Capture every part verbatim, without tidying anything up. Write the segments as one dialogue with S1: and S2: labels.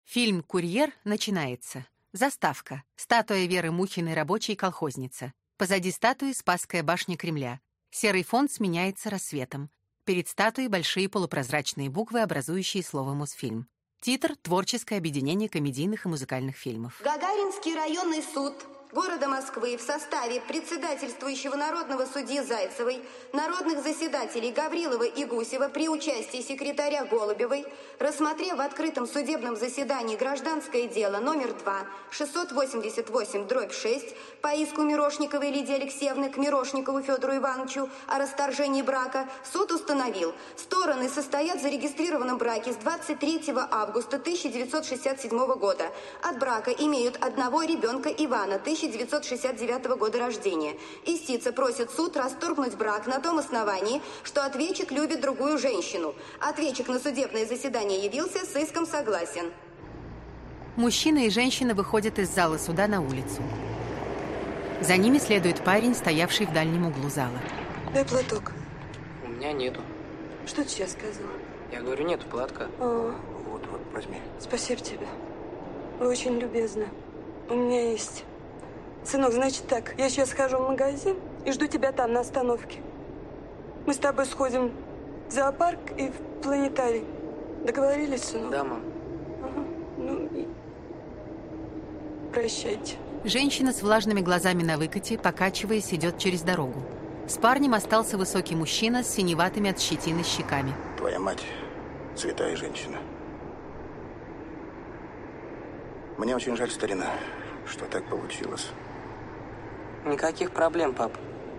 S1: Фильм «Курьер» начинается. Заставка. Статуя Веры Мухиной, рабочей колхозница. Позади статуи Спасская башня Кремля. Серый фон сменяется рассветом. Перед статуей большие полупрозрачные буквы, образующие слово «Мосфильм». Титр «Творческое объединение комедийных и музыкальных фильмов».
S2: Гагаринский районный суд города Москвы в составе председательствующего народного судьи Зайцевой, народных заседателей Гаврилова и Гусева при участии секретаря Голубевой, рассмотрев в открытом судебном заседании гражданское дело номер два, шестьсот восемьдесят восемь дробь шесть, по иску Мирошниковой Лидии Алексеевны к Мирошникову Федору Ивановичу о расторжении брака, суд установил: стороны состоят в зарегистрированном браке с двадцать третьего августа тысяча девятьсот шестьдесят седьмого года. От брака имеют одного ребенка Ивана, тысяча девятьсот шестьдесят девятого года рождения. Истица просит суд расторгнуть брак на том основании, что ответчик любит другую женщину. Ответчик на судебное заседание явился, с иском согласен.
S1: Мужчина и женщина выходят из зала суда на улицу. За ними следует парень, стоявший в дальнем углу зала.
S3: Дай платок.
S4: У меня нету.
S3: Что ты сейчас сказал?
S4: Я говорю, нету платка.
S3: О,
S5: Вот, вот, возьми.
S3: спасибо тебе. Вы очень любезны. У меня есть. Сынок, значит так, я сейчас схожу в магазин и жду тебя там, на остановке. Мы с тобой сходим в зоопарк и в планетарий. Договорились, сынок?
S4: Да, мам.
S3: Ага. Ну и... Прощайте.
S1: Женщина с влажными глазами на выкате, покачиваясь, идет через дорогу. С парнем остался высокий мужчина с синеватыми от щетины щеками.
S5: Твоя мать святая женщина. Мне очень жаль, старина, что так получилось.
S4: Никаких проблем, пап.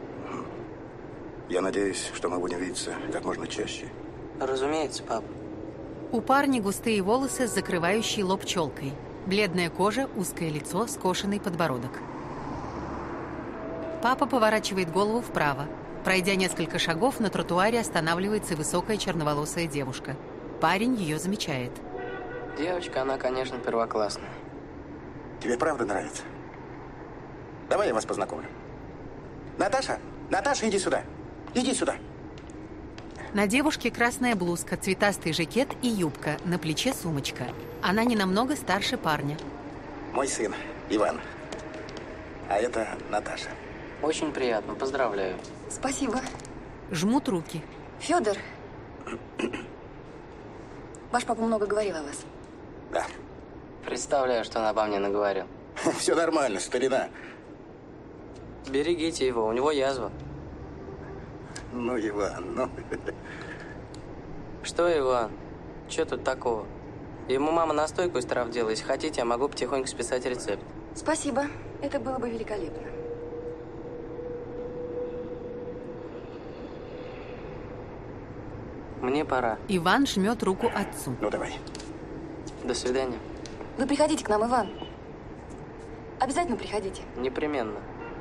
S5: Я надеюсь, что мы будем видеться как можно чаще.
S4: Разумеется, пап.
S1: У парня густые волосы с закрывающей лоб челкой. Бледная кожа, узкое лицо, скошенный подбородок. Папа поворачивает голову вправо. Пройдя несколько шагов, на тротуаре останавливается высокая черноволосая девушка. Парень ее замечает.
S4: Девочка, она, конечно, первоклассная.
S5: Тебе правда нравится? Давай я вас познакомлю. Наташа, Наташа, иди сюда. Иди сюда.
S1: На девушке красная блузка, цветастый жакет и юбка, на плече сумочка. Она не намного старше парня.
S5: Мой сын, Иван. А это Наташа.
S4: Очень приятно, поздравляю.
S2: Спасибо.
S1: Жмут руки.
S2: Федор, ваш папа много говорил о вас.
S5: Да.
S4: Представляю, что он обо мне наговорил.
S5: Все нормально, старина.
S4: Берегите его, у него язва.
S5: Ну, Иван, ну...
S4: Что, Иван? Че тут такого? Ему мама настойку из трав делала. Если хотите, я могу потихоньку списать рецепт.
S2: Спасибо. Это было бы великолепно.
S4: Мне пора.
S1: Иван жмет руку отцу.
S5: Ну, давай.
S4: До свидания.
S2: Вы приходите к нам, Иван. Обязательно приходите.
S4: Непременно.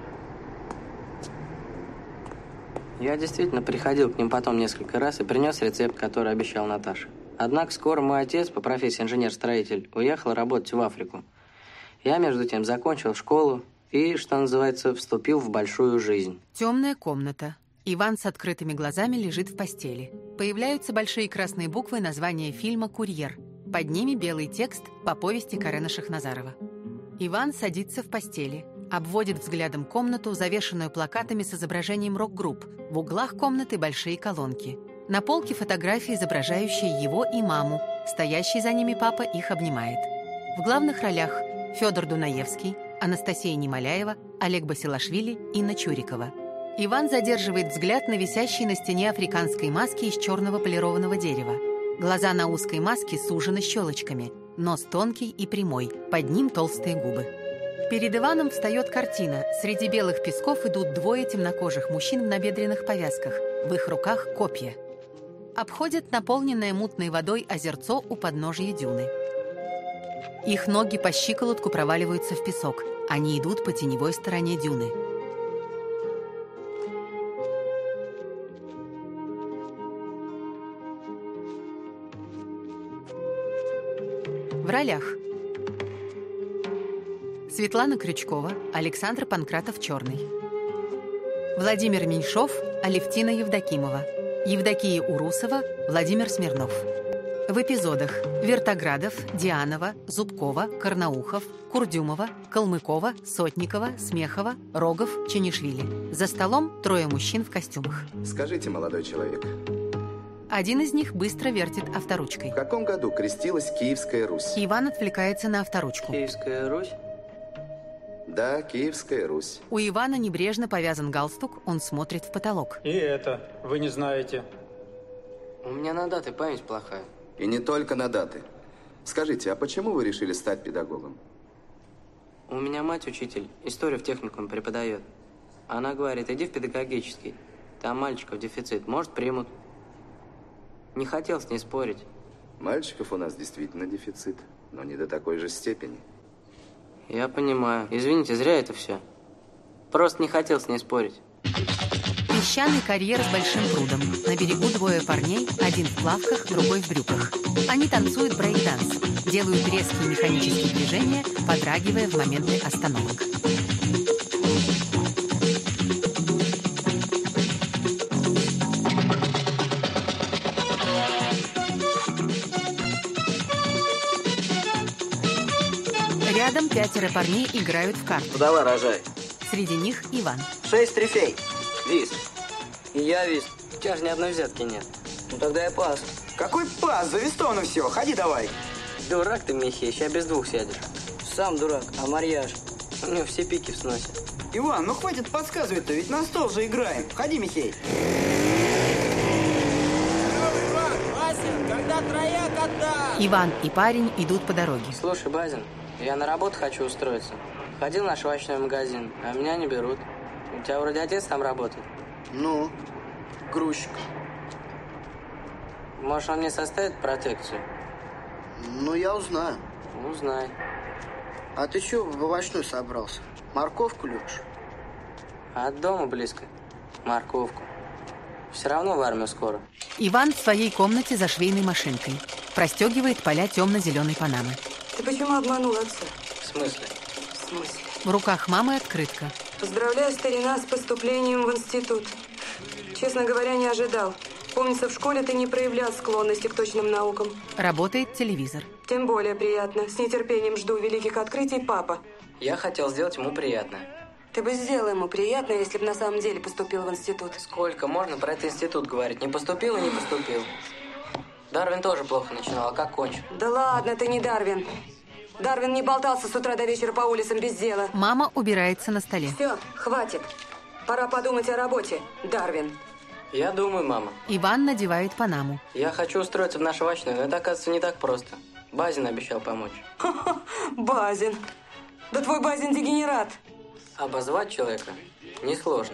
S4: Я действительно приходил к ним потом несколько раз и принес рецепт, который обещал Наташе. Однако скоро мой отец, по профессии инженер-строитель, уехал работать в Африку. Я, между тем, закончил школу и, что называется, вступил в большую жизнь.
S1: Темная комната. Иван с открытыми глазами лежит в постели. Появляются большие красные буквы названия фильма «Курьер». Под ними белый текст по повести Карена Шахназарова. Иван садится в постели, обводит взглядом комнату, завешенную плакатами с изображением рок-групп. В углах комнаты большие колонки. На полке фотографии, изображающие его и маму. Стоящий за ними папа их обнимает. В главных ролях Федор Дунаевский, Анастасия Немоляева, Олег Басилашвили, Инна Чурикова. Иван задерживает взгляд на висящей на стене африканской маске из черного полированного дерева. Глаза на узкой маске сужены щелочками, нос тонкий и прямой, под ним толстые губы. Перед Иваном встает картина. Среди белых песков идут двое темнокожих мужчин в набедренных повязках. В их руках копья. Обходят наполненное мутной водой озерцо у подножия дюны. Их ноги по щиколотку проваливаются в песок. Они идут по теневой стороне дюны. В ролях: Светлана Крючкова, Александр Панкратов-Черный, Владимир Меньшов, Алевтина Евдокимова, Евдокия Урусова, Владимир Смирнов. В эпизодах Вертоградов, Дианова, Зубкова, Карнаухов, Курдюмова, Калмыкова, Сотникова, Смехова, Рогов, Ченишвили. За столом трое мужчин в костюмах.
S5: Скажите, молодой человек,
S1: Один из них быстро вертит авторучкой.
S5: в каком году крестилась Киевская Русь?
S1: Иван отвлекается на авторучку.
S4: Киевская Русь?
S5: Да, Киевская Русь.
S1: У Ивана небрежно повязан галстук, он смотрит в потолок.
S6: И это вы не знаете.
S4: У меня на даты память плохая.
S5: И не только на даты. Скажите, а почему вы решили стать педагогом?
S4: У меня мать учитель, историю в техникуме преподает. Она говорит, иди в педагогический. Там мальчиков дефицит, может, примут. Не хотел с ней спорить.
S5: Мальчиков у нас действительно дефицит, но не до такой же степени.
S4: Я понимаю. Извините, зря это все. Просто не хотел с ней спорить.
S1: Песчаный карьер с большим прудом. На берегу двое парней, один в плавках, другой в брюках. Они танцуют брейк-данс, делают резкие механические движения, подрагивая в моменты остановок. Рядом пятеро парней играют в карту.
S7: Давай, рожай.
S1: Среди них Иван.
S7: Шесть трефей.
S4: Вист. И я вист. У тебя же ни одной взятки нет.
S7: Ну тогда я пас.
S8: Какой пас? За Вистоном все. Ходи давай.
S4: Дурак ты, Михей, сейчас без двух сядешь.
S7: Сам дурак, а марьяж?
S4: У него все пики в сносе.
S8: Иван, ну хватит подсказывать-то, ведь на стол же играем. Ходи, Михей.
S1: Иван и парень идут по дороге.
S4: Слушай, Базин, я на работу хочу устроиться. Ходил наш овощной магазин, а меня не берут. У тебя вроде отец там работает.
S7: Ну, грузчик.
S4: Может, он мне составит протекцию?
S7: Ну, я узнаю.
S4: Узнай.
S7: А ты чё в овощной собрался? Морковку любишь?
S4: От дома близко. Морковку. Все равно в армию скоро.
S1: Иван в своей комнате за швейной машинкой. Простегивает поля темно-зеленой панамы.
S3: Ты почему обманул отца?
S4: В смысле?
S3: В смысле?
S1: В руках мамы открытка.
S3: Поздравляю, старина, с поступлением в институт. Честно говоря, не ожидал. Помнится, в школе ты не проявлял склонности к точным наукам.
S1: Работает телевизор.
S3: Тем более приятно. С нетерпением жду великих открытий, папа.
S4: Я хотел сделать ему приятное.
S3: Ты бы сделал ему приятно, если бы на самом деле поступил в институт.
S4: Сколько можно про этот институт говорить? Не поступил и не поступил. Дарвин тоже плохо начинал, а как кончил?
S3: Да ладно, ты не Дарвин. Дарвин не болтался с утра до вечера по улицам без дела.
S1: Мама убирается на столе.
S3: Все, хватит. Пора подумать о работе, Дарвин.
S4: Я думаю, мама.
S1: Иван надевает панаму.
S4: Я хочу устроиться в нашу овощную, но это, оказывается, не так просто. Базин обещал помочь.
S3: Базин. Да твой Базин дегенерат.
S4: Обозвать человека несложно.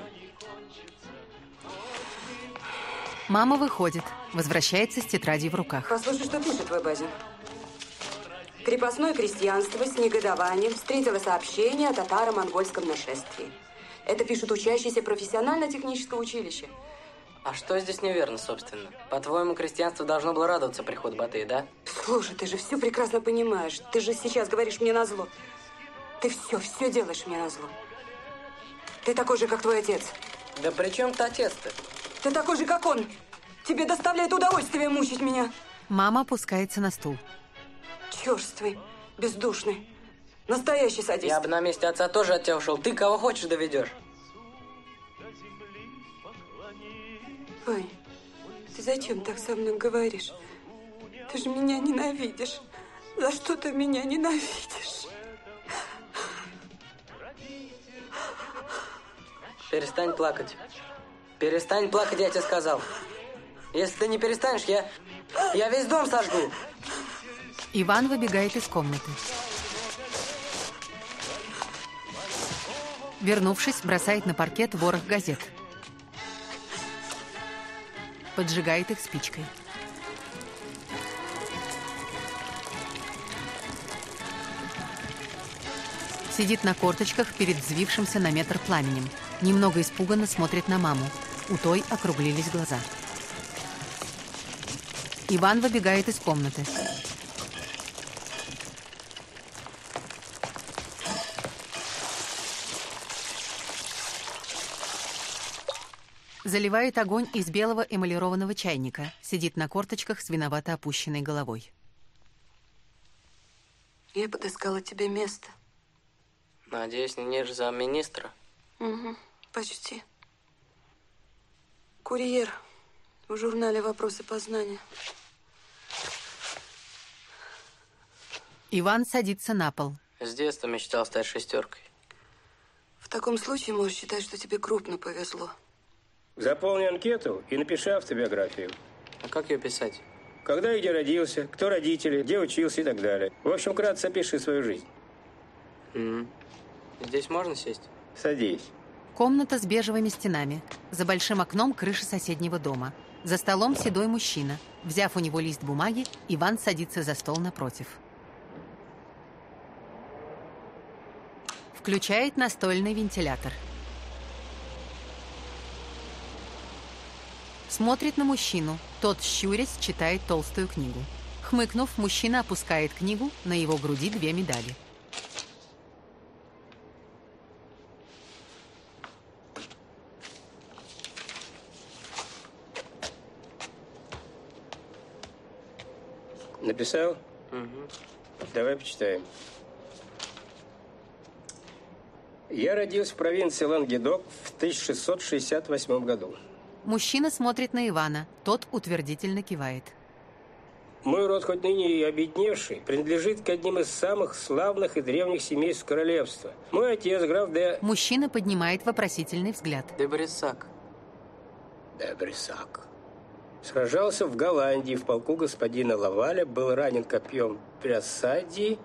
S1: Мама выходит, возвращается с тетрадью в руках.
S3: Послушай, что пишет твой Базин. Крепостное крестьянство с негодованием встретило сообщение о татаро-монгольском нашествии. Это пишут учащиеся профессионально-технического училища.
S4: А что здесь неверно, собственно? По-твоему, крестьянство должно было радоваться приходу Батыя, да?
S3: Слушай, ты же все прекрасно понимаешь. Ты же сейчас говоришь мне назло. Ты все, все делаешь мне назло. Ты такой же, как твой отец.
S4: Да при чем-то отец-то?
S3: Ты такой же, как он. Тебе доставляет удовольствие мучить меня.
S1: Мама опускается на стул.
S3: Черствый, бездушный. Настоящий садист.
S4: Я бы на месте отца тоже от тебя ушел. Ты кого хочешь доведешь.
S3: Вань, ты зачем так со мной говоришь? Ты же меня ненавидишь. За что ты меня ненавидишь?
S4: Перестань плакать. Перестань плакать, я тебе сказал. Если ты не перестанешь, я... Я весь дом сожгу.
S1: Иван выбегает из комнаты. Вернувшись, бросает на паркет ворох газет. Поджигает их спичкой. Сидит на корточках перед взвившимся на метр пламенем. Немного испуганно смотрит на маму. У той округлились глаза. Иван выбегает из комнаты. Заливает огонь из белого эмалированного чайника. Сидит на корточках с виновато опущенной головой.
S3: Я подыскала тебе место.
S4: Надеюсь, не нешь замминистра?
S3: Угу, почти. Курьер в журнале «Вопросы познания».
S1: Иван садится на пол.
S4: С детства мечтал стать шестеркой.
S3: В таком случае можешь считать, что тебе крупно повезло.
S9: Заполни анкету и напиши автобиографию.
S4: А как ее писать?
S9: Когда и где родился, кто родители, где учился и так далее. В общем, кратко опиши свою жизнь.
S4: Mm-hmm. Здесь можно сесть?
S9: Садись.
S1: Комната с бежевыми стенами. За большим окном крыша соседнего дома. За столом седой мужчина. Взяв у него лист бумаги, Иван садится за стол напротив. Включает настольный вентилятор. Смотрит на мужчину. Тот, щурясь, читает толстую книгу. Хмыкнув, мужчина опускает книгу, на его груди две медали.
S9: Написал?
S4: Угу.
S9: Давай почитаем. Я родился в провинции Лангедок в тысяча шестьсот шестьдесят восьмом году.
S1: Мужчина смотрит на Ивана. Тот утвердительно кивает.
S9: Мой род, хоть ныне и обедневший, принадлежит к одним из самых славных и древних семейств королевства. Мой отец, граф де...
S1: Мужчина поднимает вопросительный взгляд.
S4: Де Брисак.
S9: Де Брисак. Сражался в Голландии в полку господина Лаваля, был ранен копьем при осаде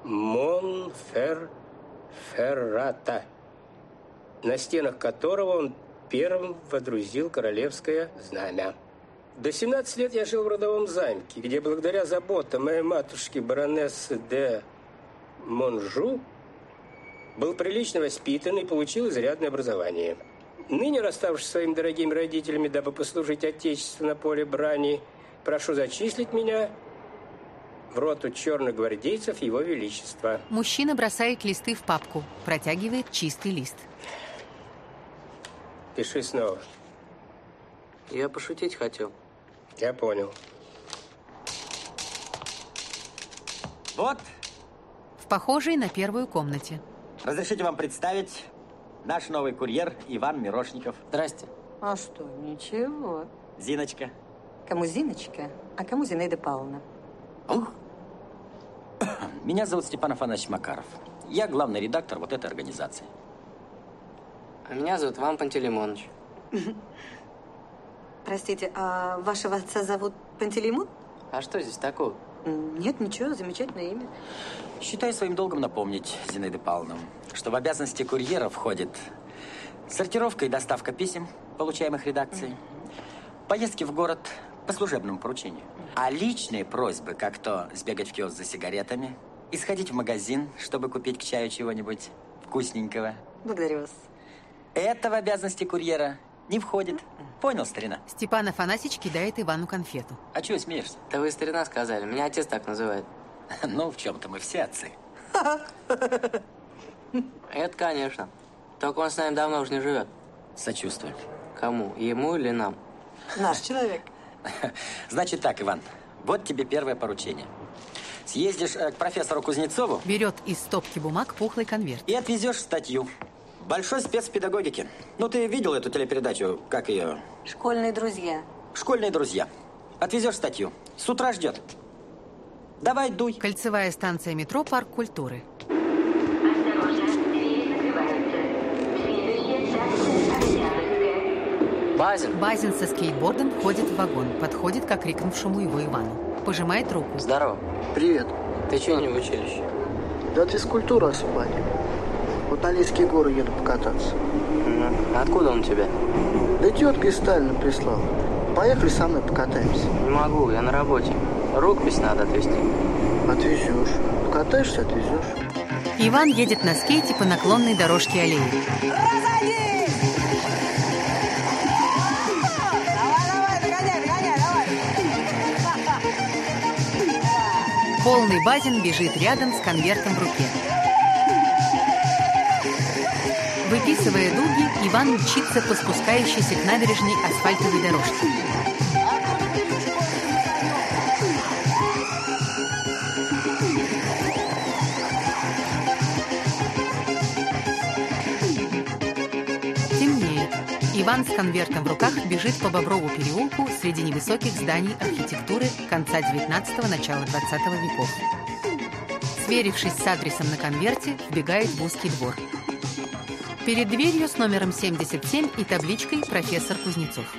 S9: Монферрата, на стенах которого он первым водрузил королевское знамя. До семнадцати лет я жил в родовом замке, где благодаря заботам моей матушки баронессы де Монжу был прилично воспитан и получил изрядное образование. Ныне, расставшись со своими дорогими родителями, дабы послужить Отечеству на поле брани, прошу зачислить меня в роту черных гвардейцев Его Величества.
S1: Мужчина бросает листы в папку, протягивает чистый лист.
S9: Пиши снова.
S4: Я пошутить хотел.
S9: Я понял.
S10: Вот.
S1: В похожей на первую комнате.
S10: Разрешите вам представить наш новый курьер Иван Мирошников.
S4: Здрасте.
S11: А что, ничего.
S10: Зиночка.
S11: Кому Зиночка, а кому Зинаида Павловна?
S10: Ух. Меня зовут Степан Афанасьевич Макаров. Я главный редактор вот этой организации.
S4: А меня зовут Иван Пантелеймонович.
S11: Простите, а вашего отца зовут Пантелеймон?
S4: А что здесь такого?
S11: Нет, ничего, замечательное имя.
S10: Считаю своим долгом напомнить, Зинаида Павловна, что в обязанности курьера входит сортировка и доставка писем, получаемых редакцией, поездки в город по служебному поручению. А личные просьбы, как то сбегать в киоск за сигаретами и сходить в магазин, чтобы купить к чаю чего-нибудь вкусненького.
S11: Благодарю вас.
S10: Это в обязанности курьера не входит. Понял, старина?
S1: Степан Афанасьевич кидает Ивану конфету.
S10: А чего смеешься?
S4: Да вы, старина, сказали. Меня отец так называет.
S10: Ну, в чем-то мы все отцы.
S4: Это, конечно. Только он с нами давно уже не живет.
S10: Сочувствую.
S4: Кому? Ему или нам?
S11: Наш человек.
S10: Значит так, Иван, вот тебе первое поручение. Съездишь э, к профессору Кузнецову.
S1: Берет из стопки бумаг пухлый конверт.
S10: И отвезешь статью. Большой спец в педагогике. Ну, ты видел эту телепередачу, как ее?
S11: Школьные друзья.
S10: Школьные друзья. Отвезешь статью. С утра ждет. Давай, дуй.
S1: Кольцевая станция метро «Парк культуры».
S4: Базин.
S1: Базин со скейтбордом входит в вагон, подходит к окрикнувшему его Ивану. Пожимает руку.
S4: Здорово.
S7: Привет.
S4: Ты чего не в училище?
S7: Да физкультуру освободил. Вот на Лийские горы еду покататься.
S4: Mm. Откуда он у тебя?
S7: Да тетка из Сталина прислала. Поехали со мной покатаемся.
S4: Не могу, я на работе. Рукопись надо отвезти.
S7: Отвезешь. Покатаешься, отвезешь.
S1: Иван едет на скейте по наклонной дорожке аллеи.
S12: Разойдись! Давай, давай, догоняй, догоняй, давай!
S1: Полный Базин бежит рядом с конвертом в руке. Выписывая дуги, Иван мчится по спускающейся к набережной асфальтовой дорожке. Темнеет. Иван с конвертом в руках бежит по Боброву переулку среди невысоких зданий архитектуры конца девятнадцатого – начала двадцатого веков. Сверившись с адресом на конверте, вбегает в узкий двор. Перед дверью с номером семьдесят семь и табличкой «Профессор Кузнецов».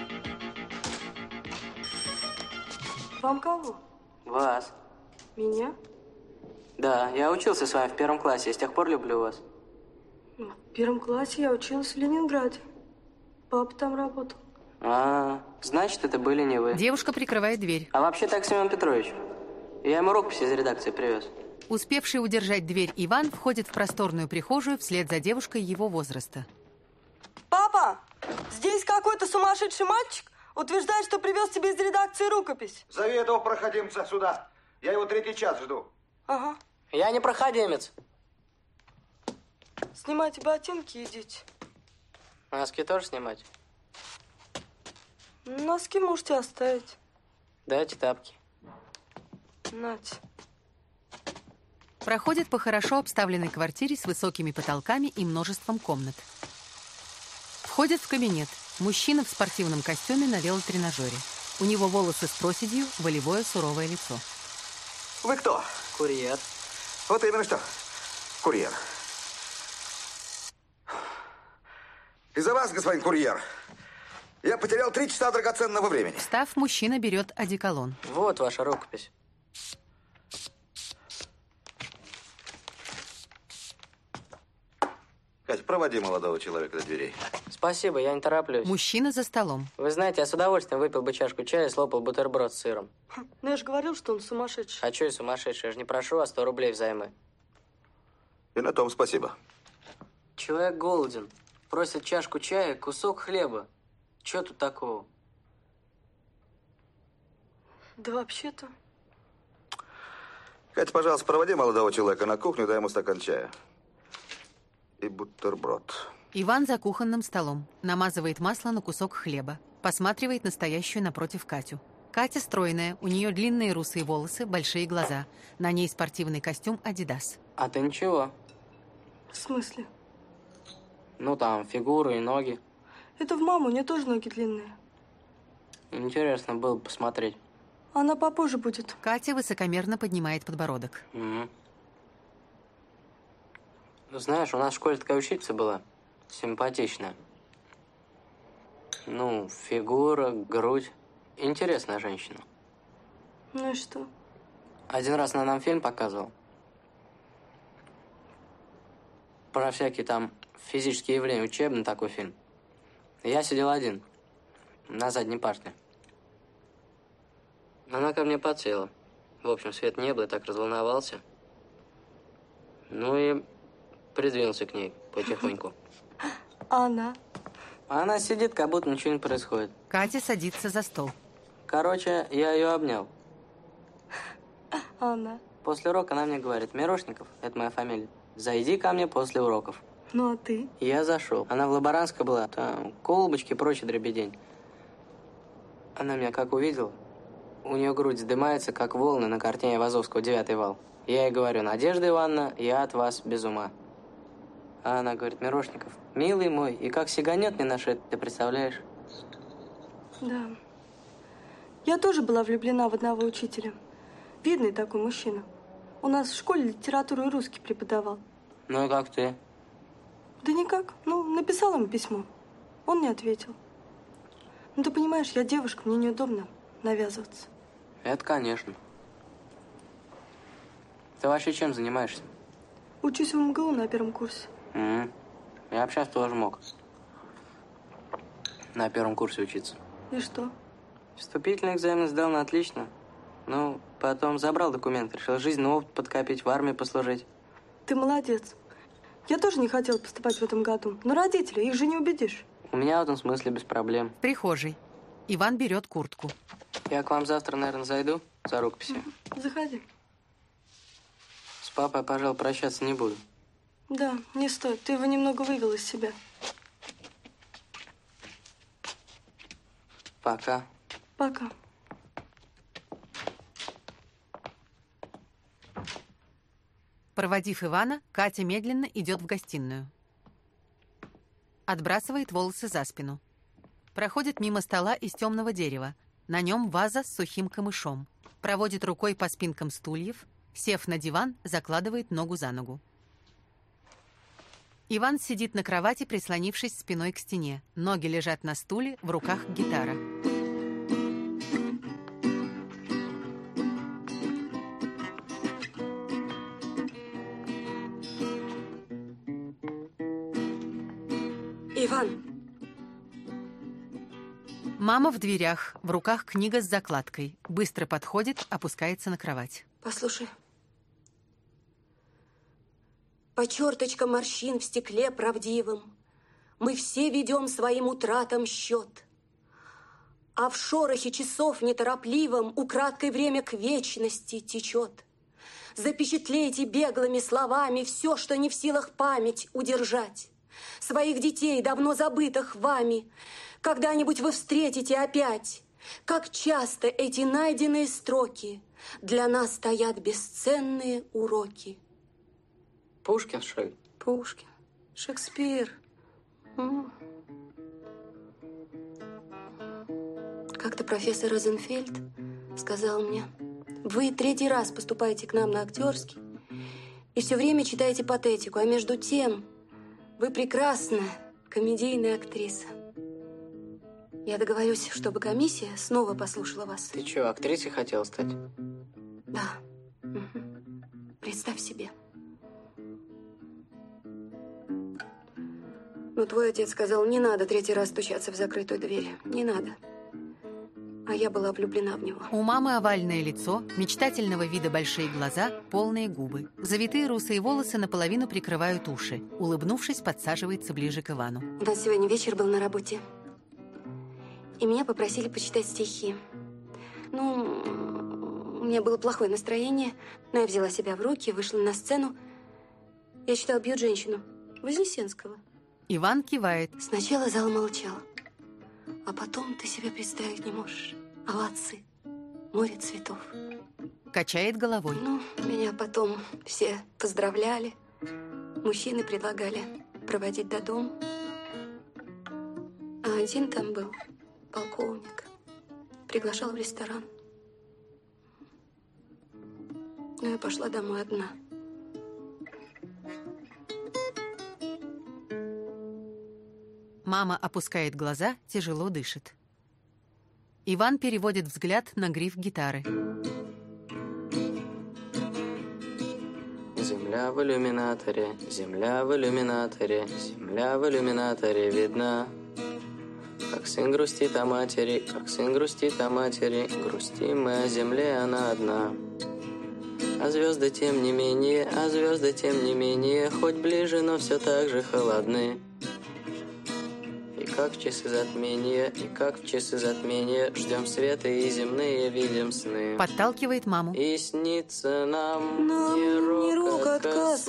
S3: Вам кого?
S4: Вас.
S3: Меня?
S4: Да, я учился с вами в первом классе, и с тех пор люблю вас.
S3: В первом классе я училась в Ленинграде. Папа там работал.
S4: А, значит, это были не вы.
S1: Девушка прикрывает дверь.
S4: А вообще так, Семен Петрович. Я ему рукопись из редакции привез.
S1: Успевший удержать дверь Иван входит в просторную прихожую вслед за девушкой его возраста.
S3: Папа, здесь какой-то сумасшедший мальчик утверждает, что привез тебе из редакции рукопись.
S5: Зови этого проходимца сюда. Я его третий час жду.
S3: Ага.
S4: Я не проходимец.
S3: Снимайте ботинки и идите.
S4: Носки тоже снимать?
S3: Носки можете оставить.
S4: Дайте тапки.
S3: Нате.
S1: Проходит по хорошо обставленной квартире с высокими потолками и множеством комнат. Входит в кабинет. Мужчина в спортивном костюме на велотренажере. У него волосы с проседью, волевое суровое лицо.
S5: Вы кто?
S4: Курьер.
S5: Вот именно что. Курьер. Из-за вас, господин курьер, я потерял три часа драгоценного времени.
S1: Встав, мужчина берет одеколон.
S4: Вот ваша рукопись.
S5: Катя, проводи молодого человека до дверей.
S4: Спасибо, я не тороплюсь.
S1: Мужчина за столом.
S4: Вы знаете, я с удовольствием выпил бы чашку чая и слопал бутерброд с сыром.
S3: Ну, я же говорил, что он сумасшедший.
S4: А чё я сумасшедший? Я же не прошу вас сто рублей взаймы.
S5: И на том спасибо.
S4: Человек голоден. Просит чашку чая, кусок хлеба. Чё тут такого?
S3: Да вообще-то...
S5: Катя, пожалуйста, проводи молодого человека на кухню, дай ему стакан чая. И бутерброд.
S1: Иван за кухонным столом. Намазывает масло на кусок хлеба. Посматривает на стоящую напротив Катю. Катя стройная, у нее длинные русые волосы, большие глаза. На ней спортивный костюм «Адидас».
S4: А ты ничего?
S3: В смысле?
S4: Ну, там, фигуры и ноги.
S3: Это в маму, у нее тоже ноги длинные.
S4: Интересно было бы посмотреть.
S3: Она попозже будет.
S1: Катя высокомерно поднимает подбородок.
S4: Угу. Знаешь, у нас в школе такая учительница была. Симпатичная. Ну, фигура, грудь. Интересная женщина.
S3: Ну и что?
S4: Один раз она нам фильм показывала. Про всякие там физические явления. Учебный такой фильм. Я сидел один. На задней парте. Она ко мне подсела. В общем, свет не было, я так разволновался. Ну и придвинулся к ней потихоньку.
S3: А она?
S4: А она сидит, как будто ничего не происходит.
S1: Катя садится за стол.
S4: Короче, я ее обнял.
S3: А она?
S4: После урока она мне говорит: Мирошников, это моя фамилия, зайди ко мне после уроков.
S3: Ну а ты?
S4: Я зашел. Она в Лаборанской была, там колбочки и прочий дребедень. Она меня как увидела, у нее грудь вздымается, как волны на картине Вазовского «Девятый вал». Я ей говорю: Надежда Ивановна, я от вас без ума. А она говорит: Мирошников, милый мой, и как сиганет мне на шею, ты представляешь?
S3: Да. Я тоже была влюблена в одного учителя. Видный такой мужчина. У нас в школе литературу и русский преподавал.
S4: Ну и как ты?
S3: Да никак. Ну, написала ему письмо. Он не ответил. Ну, ты понимаешь, я девушка, мне неудобно навязываться.
S4: Это конечно. Ты вообще чем занимаешься?
S3: Учусь в эм гэ у на первом курсе.
S4: Угу. Я бы сейчас тоже мог на первом курсе учиться.
S3: И что?
S4: Вступительный экзамен сдал на отлично. Ну, потом забрал документы, решил жизненный опыт подкопить, в армии послужить.
S3: Ты молодец. Я тоже не хотела поступать в этом году. Но родители, их же не убедишь.
S4: У меня в этом смысле без проблем.
S1: В прихожей. Иван берет куртку.
S4: Я к вам завтра, наверное, зайду за рукописью.
S3: Заходи.
S4: С папой, пожалуй, прощаться не буду.
S3: Да, не стоит. Ты его немного вывел из себя.
S4: Пока.
S3: Пока.
S1: Проводив Ивана, Катя медленно идет в гостиную. Отбрасывает волосы за спину. Проходит мимо стола из темного дерева. На нем ваза с сухим камышом. Проводит рукой по спинкам стульев. Сев на диван, закладывает ногу за ногу. Иван сидит на кровати, прислонившись спиной к стене. Ноги лежат на стуле, в руках гитара.
S3: Иван!
S1: Мама в дверях, в руках книга с закладкой. Быстро подходит, опускается на кровать.
S2: Послушай. По черточкам морщин в стекле правдивом мы все ведем своим утратам счет. А в шорохе часов неторопливом украдкой время к вечности течет. Запечатлейте беглыми словами все, что не в силах память удержать. Своих детей, давно забытых вами, когда-нибудь вы встретите опять. Как часто эти найденные строки для нас стоят бесценные уроки.
S4: Пушкин, что ли?
S2: Пушкин, Шекспир. М. Как-то профессор Розенфельд сказал мне: вы третий раз поступаете к нам на актерский и все время читаете патетику, а между тем вы прекрасная комедийная актриса. Я договорюсь, чтобы комиссия снова послушала вас.
S4: Ты что, актрисой хотела стать?
S2: Да. Угу. Представь себе. Но твой отец сказал, не надо третий раз стучаться в закрытую дверь. Не надо. А я была влюблена в него.
S1: У мамы овальное лицо, мечтательного вида большие глаза, полные губы. Завитые русые волосы наполовину прикрывают уши. Улыбнувшись, подсаживается ближе к Ивану.
S2: У нас сегодня вечер был на работе. И меня попросили почитать стихи. Ну, у меня было плохое настроение, но я взяла себя в руки, вышла на сцену. Я читала «Бьют женщину» Вознесенского.
S1: Иван кивает.
S2: Сначала зал молчал, а потом ты себе представить не можешь. Овации, море цветов.
S1: Качает головой.
S2: Ну, меня потом все поздравляли. Мужчины предлагали проводить до дома. А один там был полковник. Приглашал в ресторан. Ну, я пошла домой одна.
S1: Мама опускает глаза, тяжело дышит. Иван переводит взгляд на гриф гитары.
S4: Земля в иллюминаторе, земля в иллюминаторе, земля в иллюминаторе видна. Как сын грустит о матери, как сын грустит о матери, грустим мы о земле, она одна. А звезды тем не менее, а звезды тем не менее, хоть ближе, но все так же холодны. И как в часы затмения, и как в часы затмения, ждем света и земные видим сны.
S1: Подталкивает маму.
S4: И снится нам,
S2: нам
S4: не рок,
S2: не рок от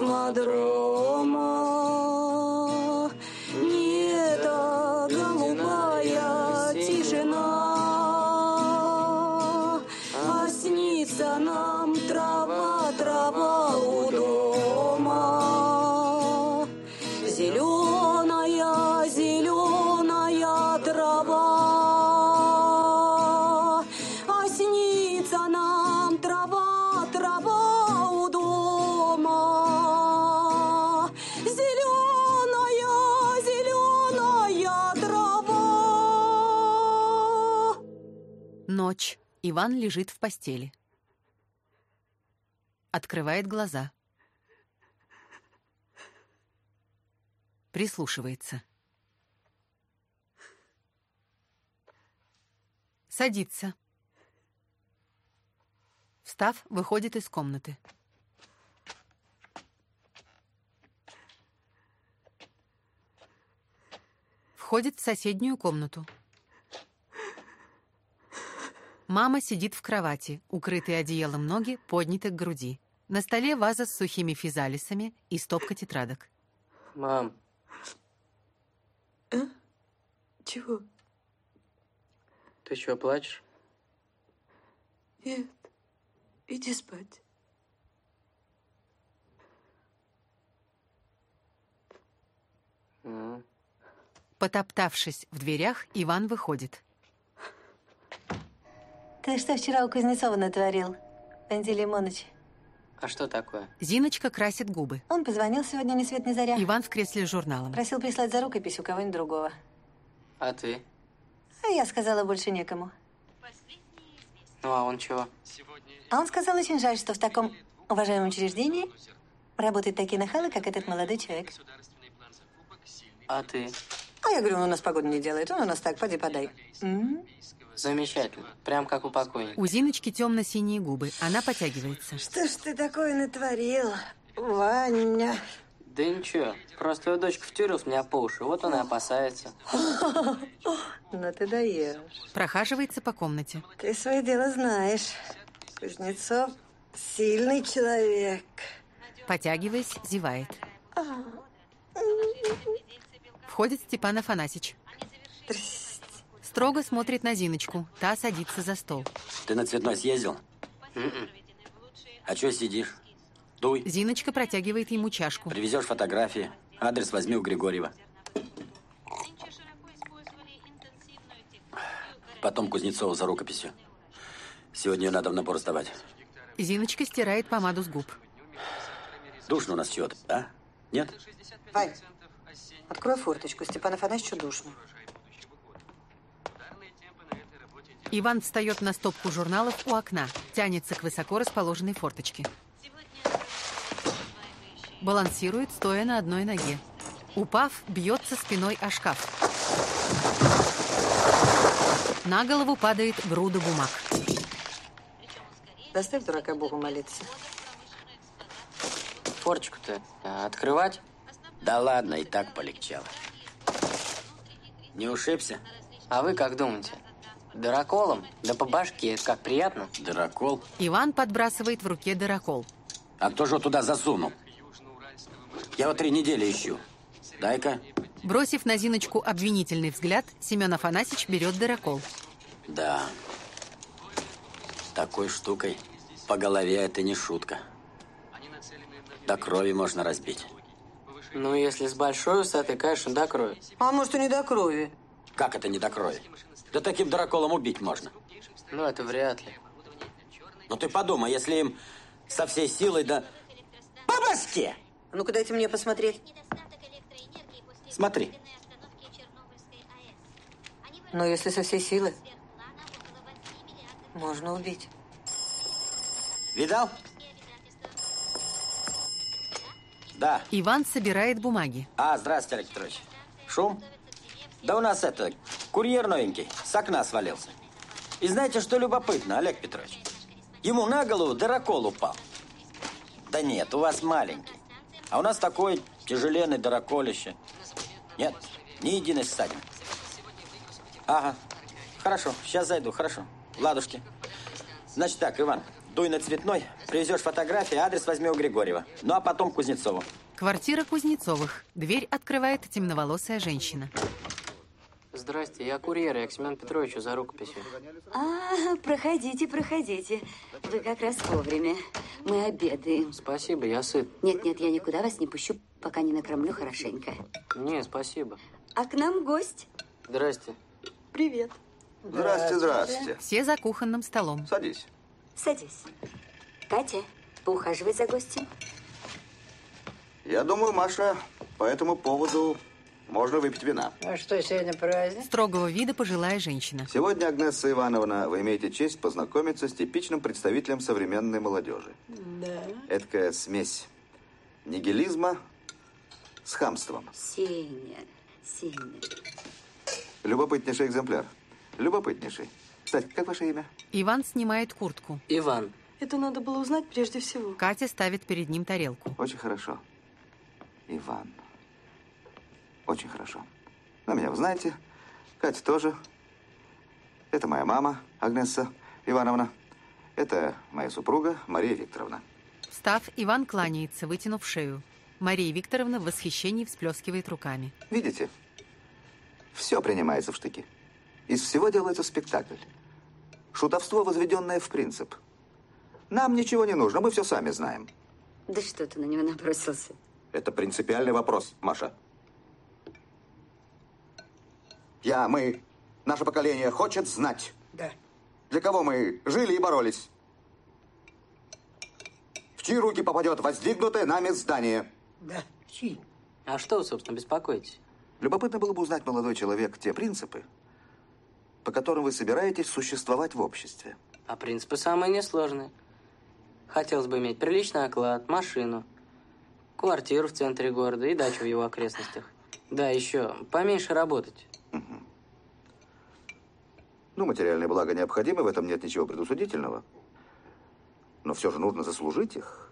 S2: космодрома, не эта голубая тишина, а снится нам трава, трава у дома, зеленая, зеленая трава, а снится нам трава, трава у дома, зеленая, зеленая трава.
S1: Ночь. Иван лежит в постели. Открывает глаза. Прислушивается. Садится. Встав, выходит из комнаты. Входит в соседнюю комнату. Мама сидит в кровати, укрытые одеялом ноги подняты к груди. На столе ваза с сухими физалисами и стопка тетрадок.
S4: Мам.
S3: А? Чего?
S4: Ты что, плачешь?
S3: Нет. Иди спать.
S4: Mm.
S1: Потоптавшись в дверях, Иван выходит.
S11: Ты что вчера у Кузнецова натворил, Пантелеймоныч?
S4: А что такое?
S1: Зиночка красит губы.
S11: Он позвонил сегодня ни свет ни заря.
S1: Иван в кресле с журналом.
S11: Просил прислать за рукопись у кого-нибудь другого.
S4: А ты?
S11: А я сказала, больше некому.
S4: Ну, а он чего?
S11: А он сказал, очень жаль, что в таком уважаемом учреждении работают такие нахалы, как этот молодой человек.
S4: А ты?
S11: А я говорю, он у нас погоду не делает, он у нас так, поди подай. М-м?
S4: Замечательно. Прям как у покойника.
S1: У Зиночки темно-синие губы. Она потягивается.
S11: Что ж ты такое натворил, Ваня?
S4: Да ничего. Просто его дочка втюрилась меня по уши. Вот он и опасается.
S11: Ну ты даешь.
S1: Прохаживается по комнате.
S11: Ты свое дело знаешь. Кузнецов сильный человек.
S1: Потягиваясь, зевает. Входит Степан Афанасьич. Строго смотрит на Зиночку. Та садится за стол.
S10: Ты на Цветной съездил?
S4: Mm-mm.
S10: А чё сидишь? Дуй.
S1: Зиночка протягивает ему чашку.
S10: Привезешь фотографии. Адрес возьми у Григорьева. Потом Кузнецову за рукописью. Сегодня ее надо в набор сдавать.
S1: Зиночка стирает помаду с губ.
S10: Душно у нас чего-то, а? Нет?
S11: Вань, открой форточку. Степан Афанасьевичу душно.
S1: Иван встает на стопку журналов у окна. Тянется к высоко расположенной форточке. Балансирует, стоя на одной ноге. Упав, бьется спиной о шкаф. На голову падает груда бумаг.
S11: Заставь дурака Богу молиться.
S4: Форточку-то открывать?
S10: Да ладно, и так полегчало. Не ушибся?
S4: А вы как думаете? Дыроколом? Да по башке, это как приятно.
S10: Дырокол?
S1: Иван подбрасывает в руке дырокол.
S10: А кто же его туда засунул? Я вот три недели ищу. Дай-ка.
S1: Бросив на Зиночку обвинительный взгляд, Семен Афанасьич берет дырокол.
S10: Да. Такой штукой по голове это не шутка. До крови можно разбить.
S4: Ну, если с большой высоты, конечно, до крови.
S11: А может, и не до крови?
S10: Как это не до крови? Да таким дыроколом убить можно.
S4: Ну, это вряд ли.
S10: Ну, ты подумай, если им со всей силой да по башке.
S11: Ну-ка, дайте мне посмотреть.
S10: Смотри.
S11: Ну, если со всей силы, можно убить.
S10: Видал? Да.
S1: Иван собирает бумаги.
S10: А, здравствуйте, Олег Петрович. Шум? Да у нас это, курьер новенький, с окна свалился. И знаете, что любопытно, Олег Петрович? Ему на голову дырокол упал. Да нет, у вас маленький. А у нас такой тяжеленный дыроколище. Нет, ни единой ссадины. Ага, хорошо, сейчас зайду, хорошо. Ладушки. Значит так, Иван, дуй на Цветной, привезешь фотографии, адрес возьми у Григорьева. Ну, а потом к Кузнецову.
S1: Квартира Кузнецовых. Дверь открывает темноволосая женщина.
S4: Здрасте, я курьер, я к Семену Петровичу за рукописью.
S13: А, проходите, проходите. Вы как раз вовремя. Мы обедаем.
S4: Спасибо, я сыт.
S13: Нет-нет, я никуда вас не пущу, пока не накормлю хорошенько.
S4: Не, спасибо.
S13: А к нам гость.
S4: Здрасте.
S3: Привет.
S5: Здравствуйте, здравствуйте.
S1: Все за кухонным столом.
S5: Садись.
S13: Садись. Катя, поухаживай за гостем.
S5: Я думаю, Маша, по этому поводу можно выпить вина.
S11: А что, сегодня праздник?
S1: Строгого вида пожилая женщина.
S5: Сегодня, Агнесса Ивановна, вы имеете честь познакомиться с типичным представителем современной молодежи.
S3: Да.
S5: Эдакая смесь нигилизма с хамством.
S13: Сеня, Сеня.
S5: Любопытнейший экземпляр. Любопытнейший. Кстати, как ваше имя?
S1: Иван снимает куртку.
S4: Иван.
S3: Это надо было узнать прежде всего.
S1: Катя ставит перед ним тарелку.
S5: Очень хорошо. Иван. Очень хорошо. Ну, меня вы знаете. Катя тоже. Это моя мама, Агнесса Ивановна. Это моя супруга, Мария Викторовна.
S1: Встав, Иван кланяется, вытянув шею. Мария Викторовна в восхищении всплескивает руками.
S5: Видите? Все принимается в штыки. Из всего делается спектакль. Шутовство, возведенное в принцип. Нам ничего не нужно, мы все сами знаем.
S13: Да что ты на него набросился?
S5: Это принципиальный вопрос, Маша. Я, мы, наше поколение хочет знать.
S7: Да.
S5: Для кого мы жили и боролись. В чьи руки попадет воздвигнутое нами здание.
S7: Да, в чьи?
S4: А что вы, собственно, беспокоитесь?
S5: Любопытно было бы узнать, молодой человек, те принципы, по которым вы собираетесь существовать в обществе.
S4: А принципы самые несложные. Хотелось бы иметь приличный оклад, машину, квартиру в центре города и дачу в его окрестностях. Да, еще поменьше работать.
S5: Угу. Ну, материальные блага необходимы, в этом нет ничего предусудительного. Но все же нужно заслужить их.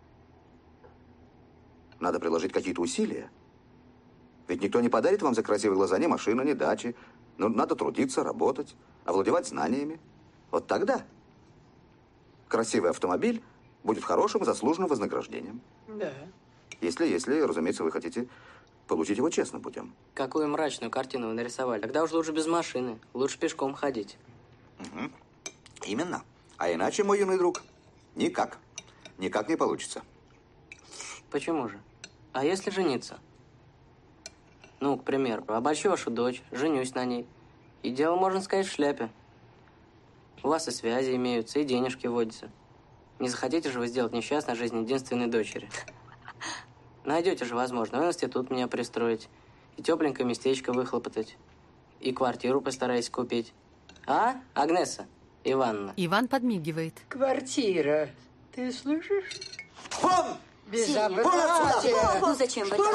S5: Надо приложить какие-то усилия. Ведь никто не подарит вам за красивые глаза ни машины, ни дачи. Но надо трудиться, работать, овладевать знаниями. Вот тогда красивый автомобиль будет хорошим и заслуженным вознаграждением.
S7: Да.
S5: Если, если, разумеется, вы хотите получить его честным путем.
S4: Какую мрачную картину вы нарисовали. Тогда уж лучше без машины. Лучше пешком ходить.
S5: Угу. Именно. А иначе, мой юный друг, никак. Никак не получится.
S4: Почему же? А если жениться? Ну, к примеру, обольщу вашу дочь, женюсь на ней. И дело, можно сказать, в шляпе. У вас и связи имеются, и денежки водятся. Не захотите же вы сделать несчастной жизнь единственной дочери? Найдете же возможно в институт меня пристроить, и тепленькое местечко выхлопотать, и квартиру постарайтесь купить. А, Агнеса Ивановна?
S1: Иван подмигивает.
S7: Квартира. Ты слышишь?
S8: Вон!
S7: Безобразие!
S13: Ну зачем вы?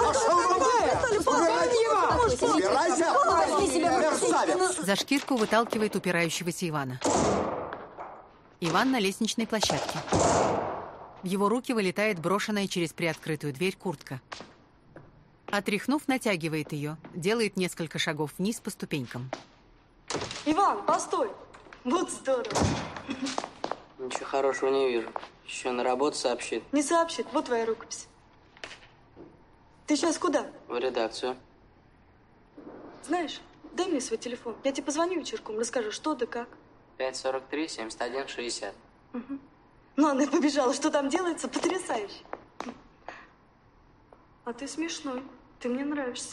S5: Убирайся! Мерзавец!
S1: За шкирку выталкивает упирающегося Ивана. Иван на лестничной площадке. В его руки вылетает брошенная через приоткрытую дверь куртка. Отряхнув, натягивает ее, делает несколько шагов вниз по ступенькам.
S3: Иван, постой! Вот здорово!
S4: Ничего хорошего не вижу. Еще на работу сообщит.
S3: Не сообщит, вот твоя рукопись. Ты сейчас куда?
S4: В редакцию.
S3: Знаешь, дай мне свой телефон. Я тебе позвоню вечерком, расскажу, что да как.
S4: пять сорок три семьдесят один шестьдесят.
S3: Угу. Ну, она побежала. Что там делается? Потрясающе. А ты смешной. Ты мне нравишься.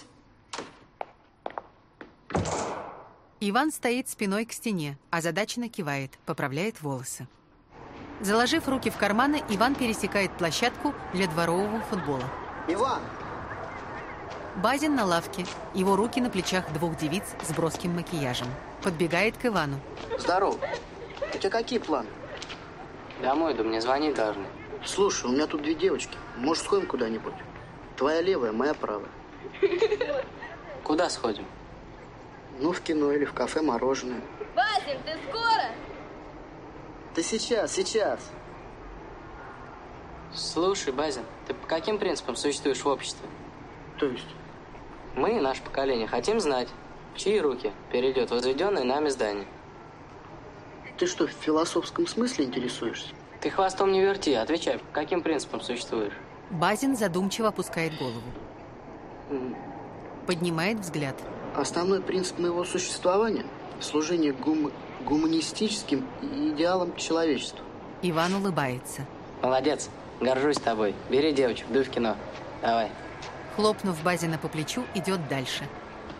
S1: Иван стоит спиной к стене, озадаченно кивает, поправляет волосы. Заложив руки в карманы, Иван пересекает площадку для дворового футбола.
S7: Иван!
S1: Базин на лавке, его руки на плечах двух девиц с броским макияжем. Подбегает к Ивану.
S7: Здорово. У тебя какие планы?
S4: Домой, да мне звонить должны.
S7: Слушай, у меня тут две девочки. Может, сходим куда-нибудь? Твоя левая, моя правая.
S4: Куда сходим?
S7: Ну, в кино или в кафе мороженое.
S14: Базин, ты скоро?
S7: Да сейчас, сейчас.
S4: Слушай, Базин, ты по каким принципам существуешь в обществе?
S7: То есть?
S4: Мы, наше поколение, хотим знать, в чьи руки перейдет возведенное нами здание.
S7: Ты что, в философском смысле интересуешься?
S4: Ты хвостом не верти, отвечай, по каким принципам существуешь?
S1: Базин задумчиво опускает голову. Поднимает взгляд.
S7: Основной принцип моего существования – служение гум... гуманистическим идеалам человечества.
S1: Иван улыбается.
S4: Молодец, горжусь тобой. Бери девочек, дуй в кино. Давай.
S1: Хлопнув Базина по плечу, идет дальше.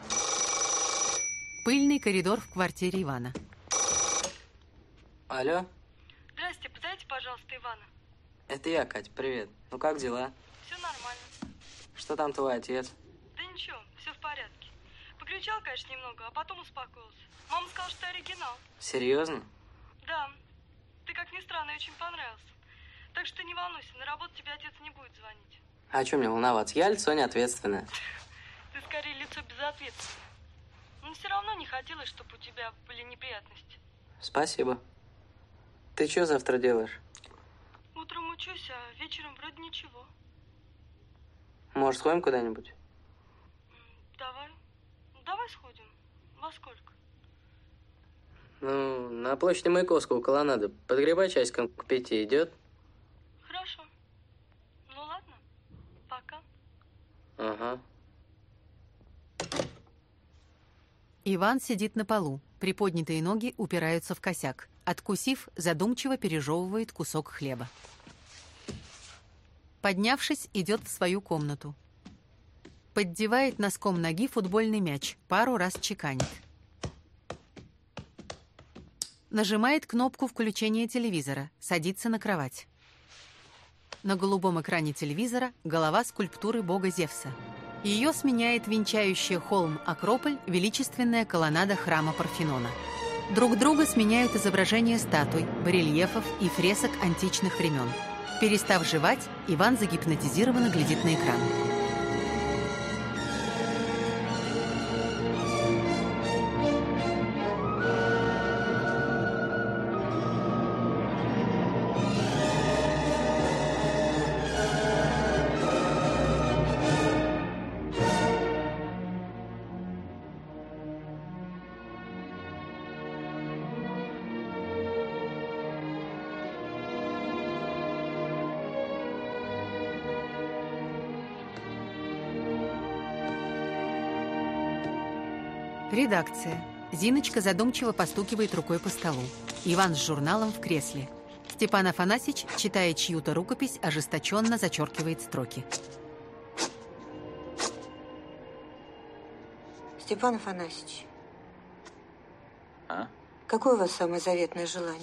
S1: Пыльный коридор в квартире Ивана.
S4: Алло?
S3: Здрасте, позовите, пожалуйста, Ивана.
S4: Это я, Катя, привет. Ну как дела?
S3: Все нормально.
S4: Что там твой отец?
S3: Да ничего, все в порядке. Покричал, конечно, немного, а потом успокоился. Мама сказала, что ты оригинал.
S4: Серьезно?
S3: Да. Ты, как ни странно, очень понравился. Так что не волнуйся, на работу тебе отец не будет звонить.
S4: А что мне волноваться? Я лицо неответственное.
S3: Ты скорее лицо безответственное. Но все равно не хотелось, чтобы у тебя были неприятности.
S4: Спасибо. Ты что завтра делаешь?
S3: Утром учусь, а вечером вроде ничего.
S4: Может, сходим куда-нибудь?
S3: Давай. Давай сходим. Во сколько?
S4: Ну, на площади Маяковского, колоннады. Подгребай часиком к пяти идет?
S3: Хорошо. Ну ладно. Пока.
S4: Ага.
S1: Иван сидит на полу. Приподнятые ноги упираются в косяк. Откусив, задумчиво пережевывает кусок хлеба. Поднявшись, идет в свою комнату. Поддевает носком ноги футбольный мяч, пару раз чеканит. Нажимает кнопку включения телевизора, садится на кровать. На голубом экране телевизора голова скульптуры бога Зевса. Ее сменяет венчающая холм Акрополь, величественная колоннада храма Парфенона. Друг друга сменяют изображения статуй, барельефов и фресок античных времен. Перестав жевать, Иван загипнотизированно глядит на экран. Редакция. Зиночка задумчиво постукивает рукой по столу. Иван с журналом в кресле. Степан Афанасьич, читая чью-то рукопись, ожесточенно зачеркивает строки.
S11: Степан Афанасьич.
S10: А?
S11: Какое у вас самое заветное желание?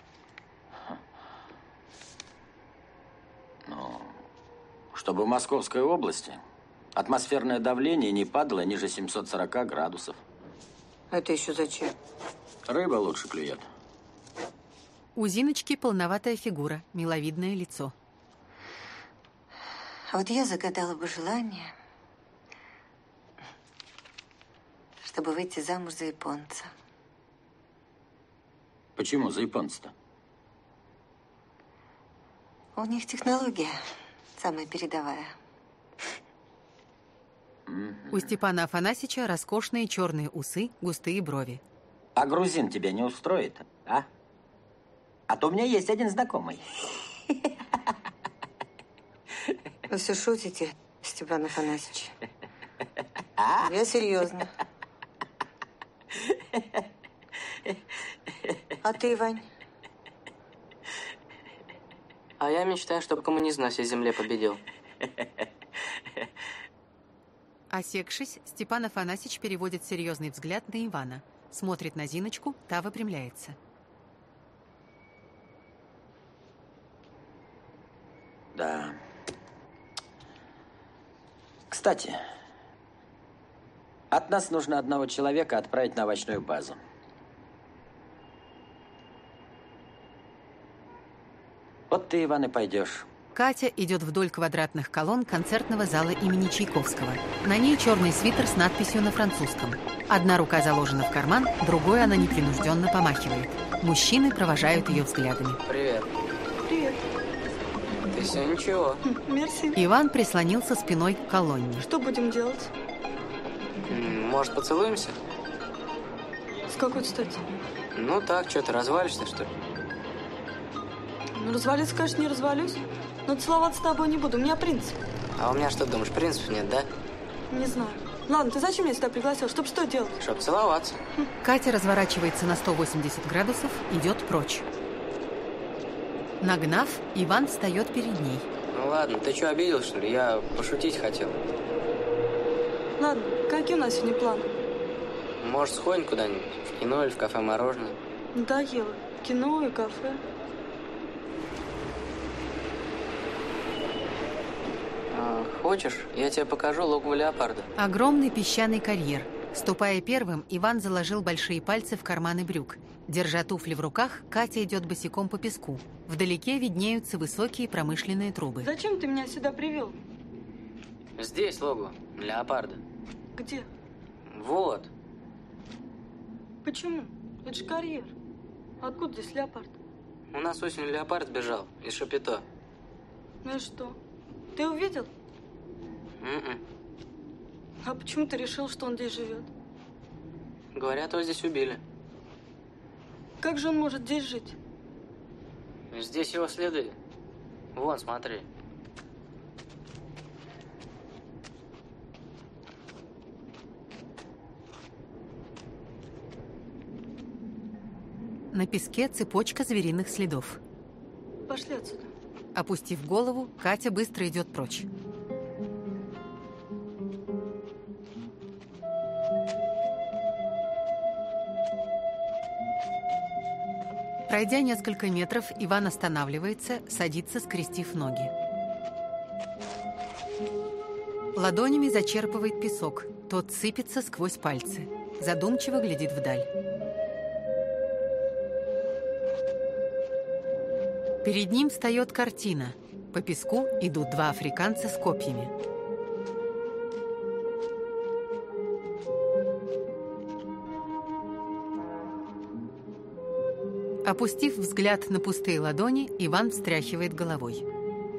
S10: Ну, чтобы в Московской области атмосферное давление не падало ниже семисот сорока градусов.
S11: Это еще зачем?
S10: Рыба лучше клюет.
S1: У Зиночки полноватая фигура, миловидное лицо.
S11: А вот я загадала бы желание, чтобы выйти замуж за японца.
S10: Почему за японца-то?
S11: У них технология самая передовая.
S1: У Степана Афанасьича роскошные черные усы, густые брови.
S10: А грузин тебя не устроит, а? А то у меня есть один знакомый.
S11: Вы все шутите, Степан Афанасьич. Я серьезно. А ты, Вань?
S4: А я мечтаю, чтобы коммунизм на всей земле победил.
S1: Осекшись, Степан Афанасьич переводит серьезный взгляд на Ивана. Смотрит на Зиночку, та выпрямляется.
S10: Да. Кстати, от нас нужно одного человека отправить на овощную базу. Вот ты, Иван, и пойдешь.
S1: Катя идет вдоль квадратных колонн концертного зала имени Чайковского. На ней черный свитер с надписью на французском. Одна рука заложена в карман, другой она непринужденно помахивает. Мужчины провожают ее взглядами.
S4: Привет.
S3: Привет.
S4: Ты все ничего.
S3: Мерси.
S1: Иван прислонился спиной к колонне.
S3: Что будем делать?
S4: Может, поцелуемся?
S3: С какой стати?
S4: Ну так, что ты развалишься, что ли?
S3: Ну, развалиться, конечно, не развалюсь. Но целоваться с тобой не буду. У меня принцип.
S4: А у меня что, думаешь, принципов нет, да?
S3: Не знаю. Ладно, ты зачем меня сюда пригласил? Чтоб что делать?
S4: Чтоб целоваться.
S1: Катя разворачивается на сто восемьдесят градусов, идет прочь. Нагнав, Иван встает перед ней.
S4: Ну ладно, ты что, обидел, что ли? Я пошутить хотел.
S3: Ладно, какие у нас сегодня планы?
S4: Может, сходим куда-нибудь? В кино или в кафе мороженое?
S3: Надоело. Кино и кафе.
S4: Хочешь, я тебе покажу логово леопарда?
S1: Огромный песчаный карьер. Ступая первым, Иван заложил большие пальцы в карманы брюк. Держа туфли в руках, Катя идет босиком по песку. Вдалеке виднеются высокие промышленные трубы.
S3: Зачем ты меня сюда привел?
S4: Здесь логово леопарда.
S3: Где?
S4: Вот.
S3: Почему? Это же карьер. Откуда здесь леопард?
S4: У нас осенью леопард бежал из Шапито.
S3: Ну и что? Ты увидел?
S4: Mm-mm.
S3: А почему ты решил, что он здесь живет?
S4: Говорят, его здесь убили.
S3: Как же он может здесь жить?
S4: Здесь его следы. Вон, смотри.
S1: На песке цепочка звериных следов.
S3: Пошли отсюда.
S1: Опустив голову, Катя быстро идет прочь. Пройдя несколько метров, Иван останавливается, садится, скрестив ноги. Ладонями зачерпывает песок. Тот сыпется сквозь пальцы. Задумчиво глядит вдаль. Перед ним встает картина. По песку идут два африканца с копьями. Опустив взгляд на пустые ладони, Иван встряхивает головой.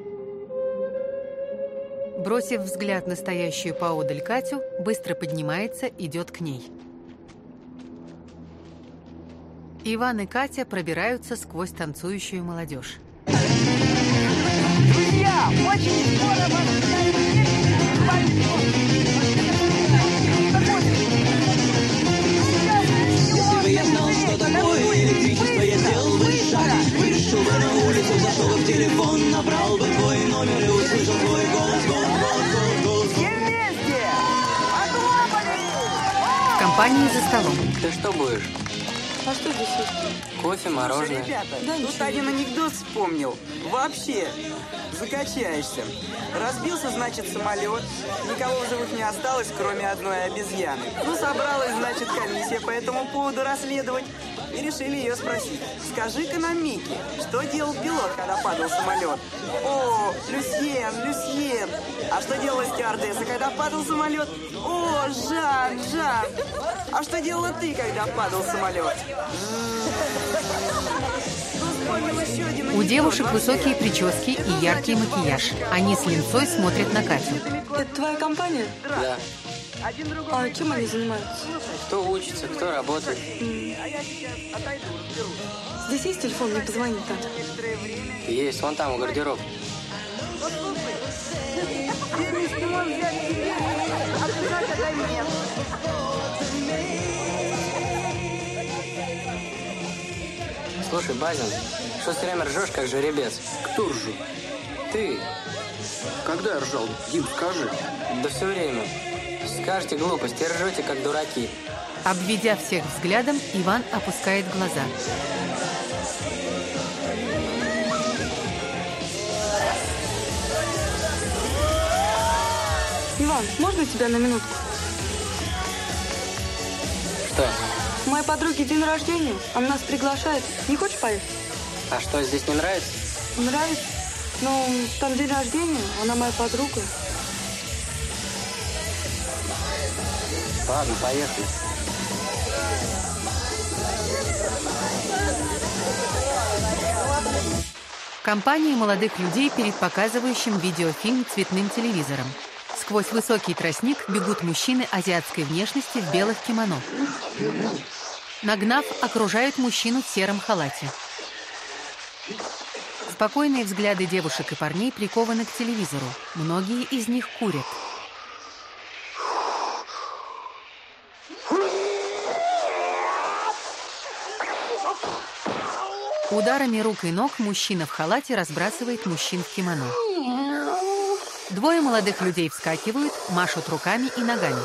S1: Бросив взгляд на стоящую поодаль Катю, быстро поднимается, идет к ней. Иван и Катя пробираются сквозь танцующую молодежь.
S12: Друзья, очень скоро вас ждет
S15: Если бы я знал, что такое электричество, я сделал бы шаг. Вышел бы на улицу, зашел бы в телефон, набрал бы твой номер и услышал твой голос, голос, голос, голос, голос.
S12: Все вместе!
S1: В компании за столом.
S4: Ты что будешь?
S3: А что здесь есть?
S4: Кофе, мороженое.
S8: Ребята,
S3: Да,
S8: тут
S3: ничего.
S8: один анекдот вспомнил. Вообще, закачаешься. Разбился, значит, самолет. Никого в живых не осталось, кроме одной обезьяны. Ну, собралась, значит, комиссия по этому поводу расследовать. И решили ее спросить. Скажи-ка нам, Микки, что делал пилот, когда падал самолет? О, Люсьен, Люсьен. А что делала стюардесса, когда падал самолет? О, Жан, Жан. А что делала ты, когда падал самолет?
S1: У девушек высокие прически и яркий макияж. Они с линцой смотрят на Катю.
S3: Это твоя компания?
S4: Да.
S3: А чем они занимаются?
S4: Кто учится, кто работает.
S3: Здесь есть телефон, мне позвонить надо.
S4: Есть, вон там, у гардероб. Слушай, Базин, что все время ржешь, как жеребец?
S7: Кто ржет?
S4: Ты.
S7: Когда я ржал? Дим, скажи.
S4: Да все время. Скажете глупости, ржете, как дураки.
S1: Обведя всех взглядом, Иван опускает глаза.
S3: Иван, можно тебя на минутку?
S4: Что?
S3: У моей подруги день рождения, она нас приглашает. Не хочешь поехать?
S4: А что, здесь не нравится?
S3: Нравится? Ну, там день рождения, она моя подруга.
S4: Ладно, поехали.
S1: Компания молодых людей перед показывающим видеофильм цветным телевизором. Сквозь высокий тростник бегут мужчины азиатской внешности в белых кимоно. Нагнав, окружают мужчину в сером халате. Спокойные взгляды девушек и парней прикованы к телевизору. Многие из них курят. Ударами рук и ног мужчина в халате разбрасывает мужчин в кимоно. Двое молодых людей вскакивают, машут руками и ногами.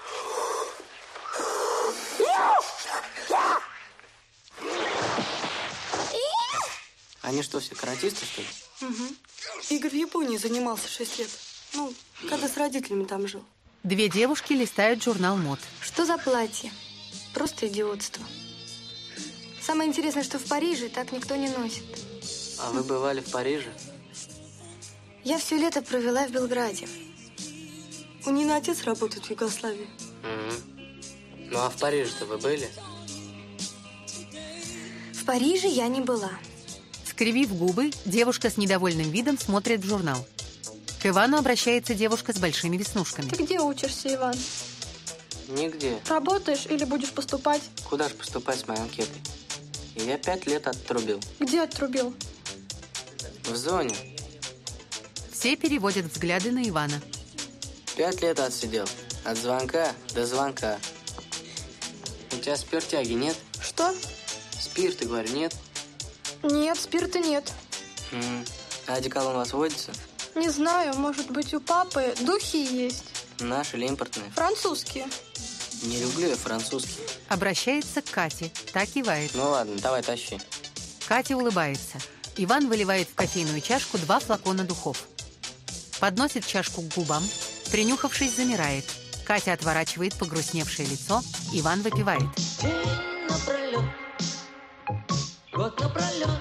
S4: Они что, все каратисты, что ли?
S3: Угу. Игорь в Японии занимался шесть лет. Ну, когда с родителями там жил.
S1: Две девушки листают журнал мод.
S16: Что за платье? Просто идиотство. Самое интересное, что в Париже так никто не носит.
S4: А вы бывали в Париже?
S16: Я все лето провела в Белграде.
S3: У Нины отец работает в Югославии.
S4: Угу. Ну а в Париже-то вы были?
S16: В Париже я не была.
S1: Скривив губы, девушка с недовольным видом смотрит в журнал. К Ивану обращается девушка с большими веснушками.
S14: Ты где учишься, Иван?
S4: Нигде.
S14: Работаешь или будешь поступать?
S4: Куда же поступать с моей анкетой? Я пять лет отрубил.
S14: Где отрубил?
S4: В зоне.
S1: Все переводят взгляды на Ивана.
S4: Пять лет отсидел. От звонка до звонка. У тебя спиртяги нет?
S14: Что?
S4: Спирта, говорю, нет?
S14: Нет, спирта нет.
S4: М. А одеколон у вас водится?
S14: Не знаю, может быть, у папы духи есть.
S4: Наши или импортные?
S14: Французские.
S4: Не люблю я французский.
S1: Обращается к Кате. Та кивает.
S4: Ну ладно, давай тащи.
S1: Катя улыбается. Иван выливает в кофейную чашку два флакона духов. Подносит чашку к губам. Принюхавшись, замирает. Катя отворачивает погрустневшее лицо. Иван выпивает.
S15: День напролет, год напролет,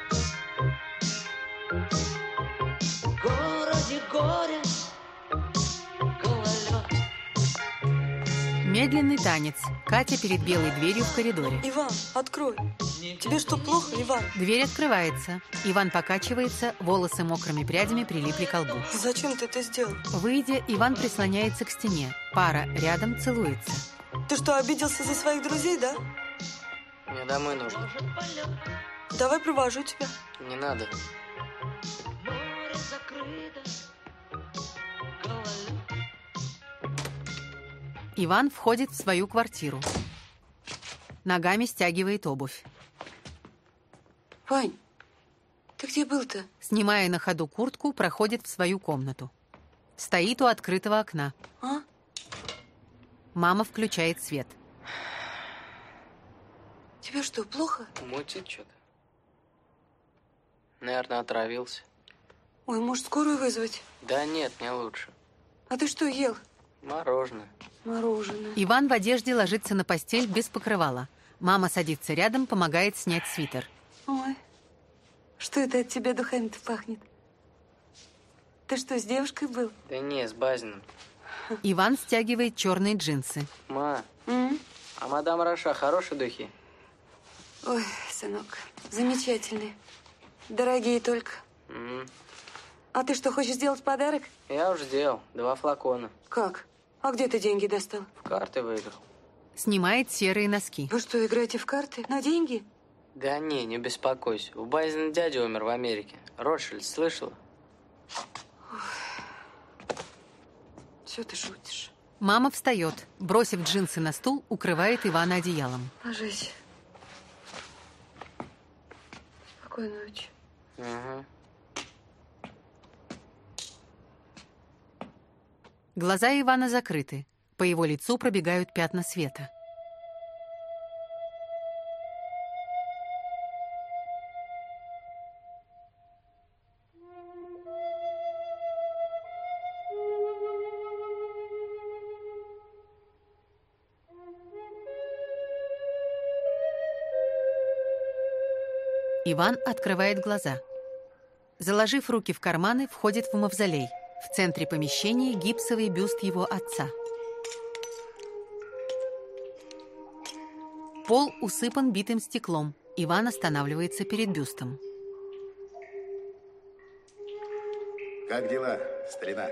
S15: в городе горе, гололед.
S1: Медленный танец. Катя перед белой дверью в коридоре.
S3: Иван, открой. Тебе что, плохо, Иван?
S1: Дверь открывается. Иван покачивается, волосы мокрыми прядями прилипли к лбу.
S3: Зачем ты это сделал?
S1: Выйдя, Иван прислоняется к стене. Пара рядом целуется.
S3: Ты что, обиделся за своих друзей, да?
S4: Мне домой нужно.
S3: Давай провожу тебя.
S4: Не надо.
S1: Иван входит в свою квартиру. Ногами стягивает обувь.
S3: Вань, ты где был-то?
S1: Снимая на ходу куртку, проходит в свою комнату. Стоит у открытого окна.
S3: А?
S1: Мама включает свет.
S3: Тебе что, плохо?
S4: Мутит что-то. Наверное, отравился.
S3: Ой, может, скорую вызвать?
S4: Да нет, мне лучше.
S3: А ты что ел?
S4: Мороженое.
S3: Мороженое.
S1: Иван в одежде ложится на постель без покрывала. Мама садится рядом, помогает снять свитер.
S3: Ой, что это от тебя духами-то пахнет? Ты что, с девушкой был?
S4: Да не, с Базиным.
S1: Иван стягивает черные джинсы.
S4: Ма,
S3: М?
S4: а мадам Раша хорошие духи?
S3: Ой, сынок, замечательные. Дорогие только.
S4: М.
S3: А ты что, хочешь сделать подарок?
S4: Я уже сделал. Два флакона.
S3: Как? А где ты деньги достал?
S4: В карты выиграл.
S1: Снимает серые носки.
S3: Вы что, играете в карты? На деньги?
S4: Да не, не беспокойся. У Базина дядя умер в Америке. Ротшильд, слышала?
S3: Все ты шутишь.
S1: Мама встает, бросив джинсы на стул, укрывает Ивана одеялом.
S3: Ложись. Спокойной ночи.
S4: Угу.
S1: Глаза Ивана закрыты. По его лицу пробегают пятна света. Иван открывает глаза. Заложив руки в карманы, входит в мавзолей. В центре помещения гипсовый бюст его отца. Пол усыпан битым стеклом. Иван останавливается перед бюстом.
S17: Как дела, старина?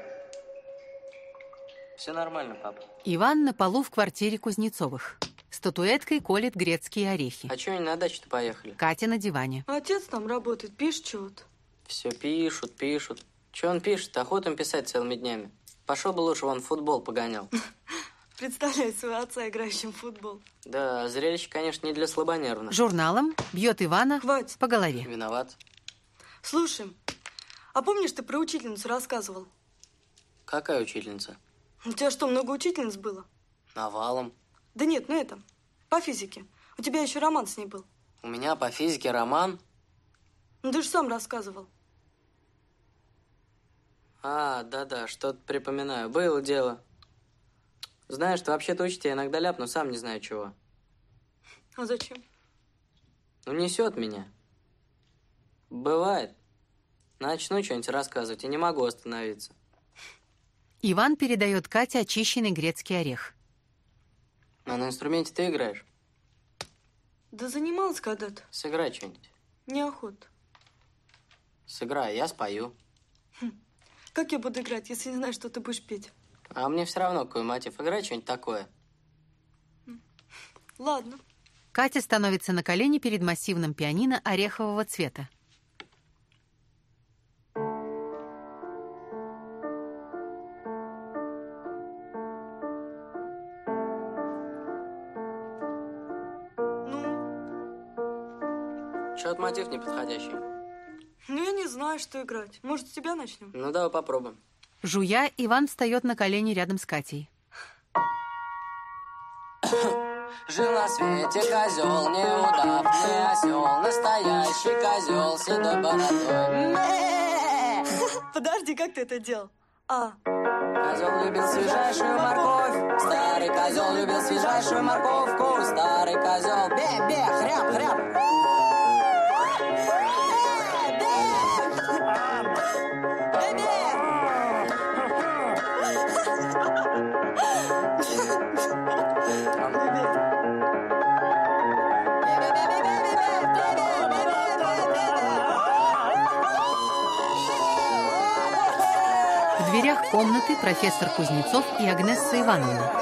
S4: Все нормально, папа.
S1: Иван на полу в квартире Кузнецовых. Статуэткой колет грецкие орехи.
S4: А чего они на дачу-то поехали?
S1: Катя на диване.
S3: Отец там работает, пишет чего-то.
S4: Все пишут, пишут. Че он пишет? Охота им писать целыми днями. Пошел бы лучше, вон в футбол погонял.
S3: Представляю своего отца, играющим в футбол.
S4: Да, зрелище, конечно, не для слабонервных.
S1: Журналом бьет Ивана
S3: Хватит.
S1: по голове.
S4: Виноват.
S3: Слушай, а помнишь, ты про учительницу рассказывал?
S4: Какая учительница?
S3: У тебя что, много учительниц было?
S4: Навалом.
S3: Да нет, ну это, по физике. У тебя еще роман с ней был.
S4: У меня по физике роман.
S3: Ну ты же сам рассказывал.
S4: А, да-да, что-то припоминаю. Было дело. Знаешь, ты вообще-то учить я иногда ляпну, сам не знаю чего.
S3: А зачем?
S4: Ну, несет меня. Бывает. Начну что-нибудь рассказывать и не могу остановиться.
S1: Иван передает Кате очищенный грецкий орех.
S4: А на инструменте ты играешь?
S3: Да занималась когда-то.
S4: Сыграй что-нибудь.
S3: Неохота.
S4: Сыграй, я спою.
S3: Хм. Как я буду играть, если не знаю, что ты будешь петь?
S4: А мне все равно какой мотив. Играй что-нибудь такое.
S3: Ладно.
S1: Катя становится на колени перед массивным пианино орехового цвета.
S4: Что-то мотив неподходящий.
S3: Ну, я не знаю, что играть. Может, с тебя начнем?
S4: Ну, давай попробуем.
S1: Жуя, Иван встает на колени рядом с Катей.
S4: Жил на свете козел, неудавный осел, настоящий козел, седой бородой.
S3: Подожди, как ты это делал? А.
S4: Козел любил свежайшую морковь, старый козел любил свежайшую морковку, старый козел, бе-бе, хряб-хряб.
S1: В дверях комнаты профессор Кузнецов и Агнесса Ивановна.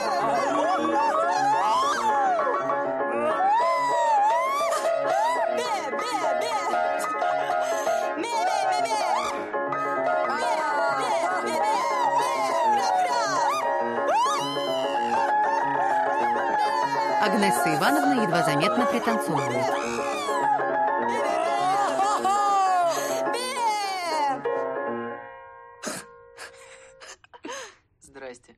S1: Агнесса Ивановна едва заметно пританцовывает.
S4: Здрасте.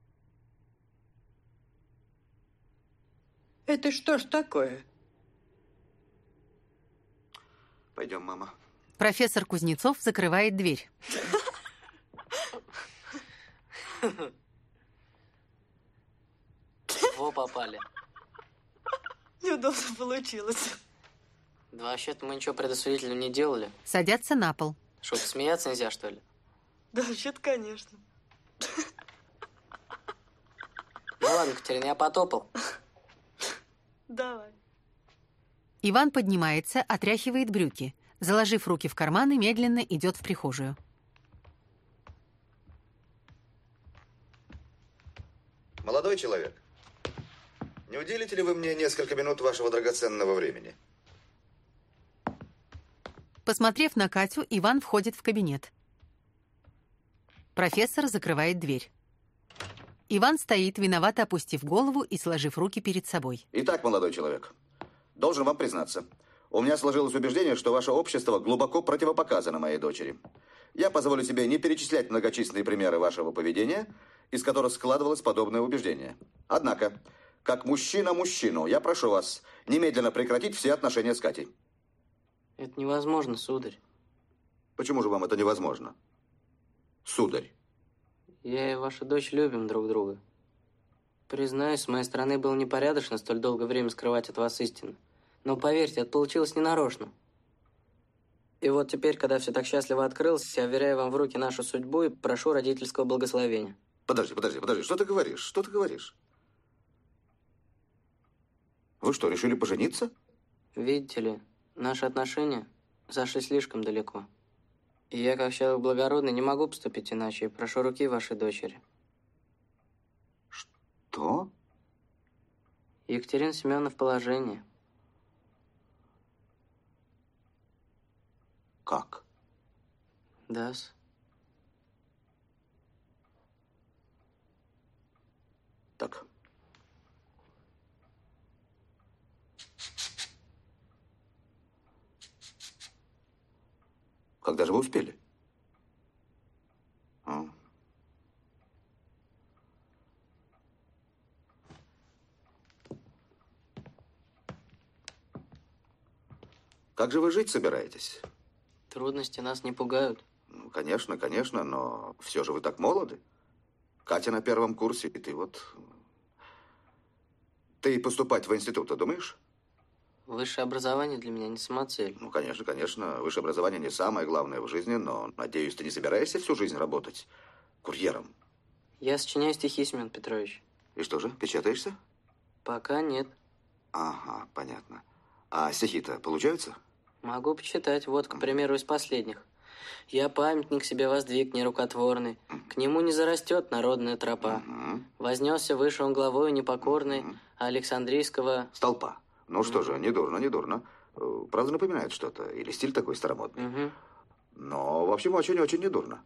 S18: Это что ж такое?
S5: Пойдем, мама.
S1: Профессор Кузнецов закрывает дверь.
S4: Во попали.
S3: Неудобно получилось.
S4: Да вообще-то мы ничего предосудительного не делали.
S1: Садятся на пол.
S4: Что, смеяться нельзя, что ли?
S3: Да, вообще-то, конечно.
S4: Ну ладно, Катерина, я потопал.
S3: Давай.
S1: Иван поднимается, отряхивает брюки. Заложив руки в карманы, медленно идет в прихожую.
S5: Молодой человек, не уделите ли вы мне несколько минут вашего драгоценного времени?
S1: Посмотрев на Катю, Иван входит в кабинет. Профессор закрывает дверь. Иван стоит, виновато опустив голову и сложив руки перед собой.
S5: Итак, молодой человек, должен вам признаться, у меня сложилось убеждение, что ваше общество глубоко противопоказано моей дочери. Я позволю себе не перечислять многочисленные примеры вашего поведения, из которых складывалось подобное убеждение. Однако, как мужчина мужчину, я прошу вас немедленно прекратить все отношения с Катей.
S4: Это невозможно, сударь.
S5: Почему же вам это невозможно, сударь?
S4: Я и ваша дочь любим друг друга. Признаюсь, с моей стороны было непорядочно столь долгое время скрывать от вас истину. Но поверьте, это получилось ненарочно. И вот теперь, когда все так счастливо открылось, я вверяю вам в руки нашу судьбу и прошу родительского благословения.
S5: Подожди, подожди, подожди, что ты говоришь? Что ты говоришь? Вы что, решили пожениться?
S4: Видите ли, наши отношения зашли слишком далеко. И я, как человек благородный, не могу поступить иначе, и прошу руки вашей дочери.
S5: Что?
S4: Екатерина Семеновна в положении.
S5: Как?
S4: Да-с.
S5: Так. Когда же вы успели? А? Как же вы жить собираетесь?
S4: Трудности нас не пугают.
S5: Ну, конечно, конечно, но все же вы так молоды. Катя на первом курсе, и ты вот... Ты поступать в институт, ты думаешь?
S4: Высшее образование для меня не самоцель.
S5: Ну, конечно, конечно. Высшее образование не самое главное в жизни, но, надеюсь, ты не собираешься всю жизнь работать курьером?
S4: Я сочиняю стихи, Семен Петрович.
S5: И что же, печатаешься?
S4: Пока нет.
S5: Ага, понятно. А стихи-то получаются?
S4: Могу почитать. Вот, к примеру, из последних. «Я памятник себе воздвиг нерукотворный, к нему не зарастет народная тропа. Вознесся выше он главою непокорной Александрийского...»
S5: Столпа. Ну что же, не дурно, не дурно. Правда, напоминает что-то. Или стиль такой старомодный.
S4: Угу.
S5: Но, в общем, очень-очень не дурно.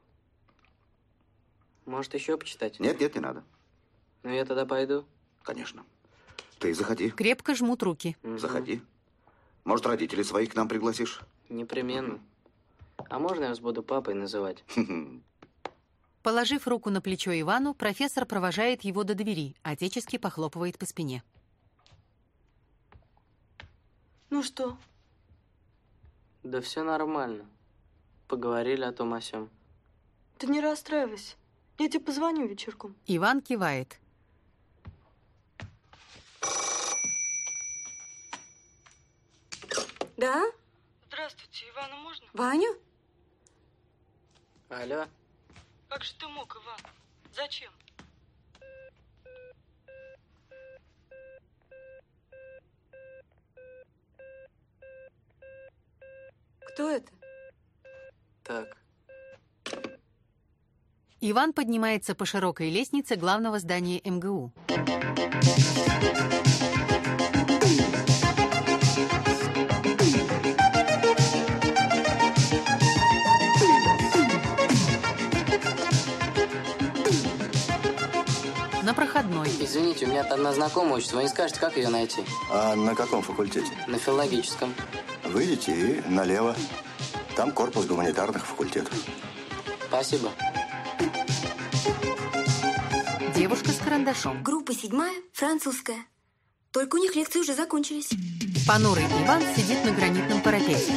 S4: Может, еще почитать?
S5: Нет, нет, не надо.
S4: Ну, я тогда пойду.
S5: Конечно. Ты заходи.
S1: Крепко жмут руки.
S5: Заходи. Может, родителей своих к нам пригласишь?
S4: Непременно. А можно я вас буду папой называть?
S1: Положив руку на плечо Ивану, профессор провожает его до двери, отечески похлопывает по спине.
S3: Ну что?
S4: Да все нормально. Поговорили о том о сём.
S3: Ты не расстраивайся. Я тебе позвоню вечерком.
S1: Иван кивает.
S2: Да?
S3: Здравствуйте, Ивану можно?
S2: Ваня?
S4: Алло.
S3: Как же ты мог, Иван? Зачем?
S2: Кто это?
S4: Так.
S1: Иван поднимается по широкой лестнице главного здания эм гэ у. На проходной.
S4: Извините, у меня одна знакомая учится. Вы не скажете, как ее найти?
S17: А на каком факультете?
S4: На филологическом.
S17: Выйдите и налево. Там корпус гуманитарных факультетов.
S4: Спасибо.
S1: Девушка с карандашом.
S2: Группа седьмая, французская. Только у них лекции уже закончились.
S1: Понурый Иван сидит на гранитном парапете.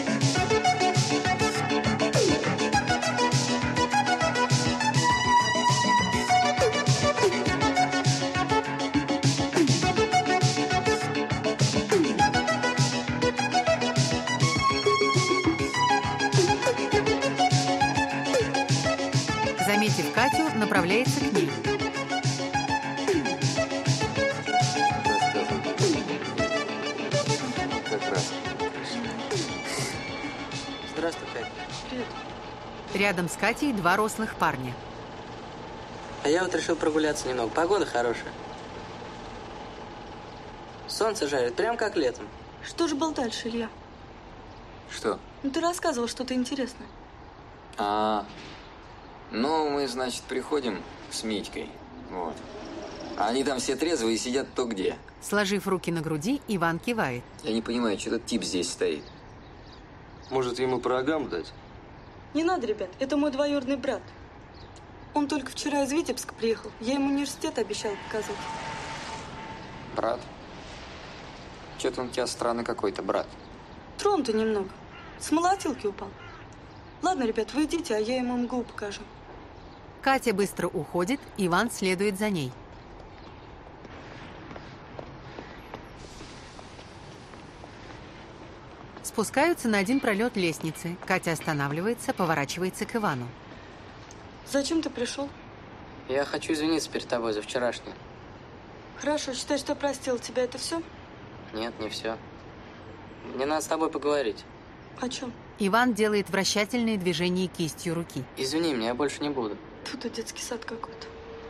S1: Заметив Катю, направляется к ней.
S17: Как раз.
S4: Здравствуй, Катя.
S3: Привет.
S1: Рядом с Катей два рослых парня.
S4: А я вот решил прогуляться немного. Погода хорошая. Солнце жарит, прям как летом.
S3: Что же был дальше, Илья?
S18: Что?
S3: Ну, ты рассказывал что-то интересное.
S18: А, ну, мы, значит, приходим с Митькой. Вот. А они там все трезвые и сидят кто где.
S1: Сложив руки на груди, Иван кивает.
S18: Я не понимаю, что этот тип здесь стоит.
S19: Может, ему по рогам дать?
S3: Не надо, ребят, это мой двоюродный брат. Он только вчера из Витебска приехал. Я ему университет обещала показать.
S18: Брат? Че-то он у тебя странный какой-то, брат.
S3: Тронут-то немного. С молотилки упал. Ладно, ребят, вы идите, а я ему эм гэ у покажу.
S1: Катя быстро уходит, Иван следует за ней. Спускаются на один пролет лестницы. Катя останавливается, поворачивается к Ивану.
S3: Зачем ты пришел?
S4: Я хочу извиниться перед тобой за вчерашнее.
S3: Хорошо, считай, что я простила тебя. Это все?
S4: Нет, не все. Мне надо с тобой поговорить.
S3: О чем?
S1: Иван делает вращательные движения кистью руки.
S4: Извини меня, я больше не буду.
S3: Тут и детский сад какой-то.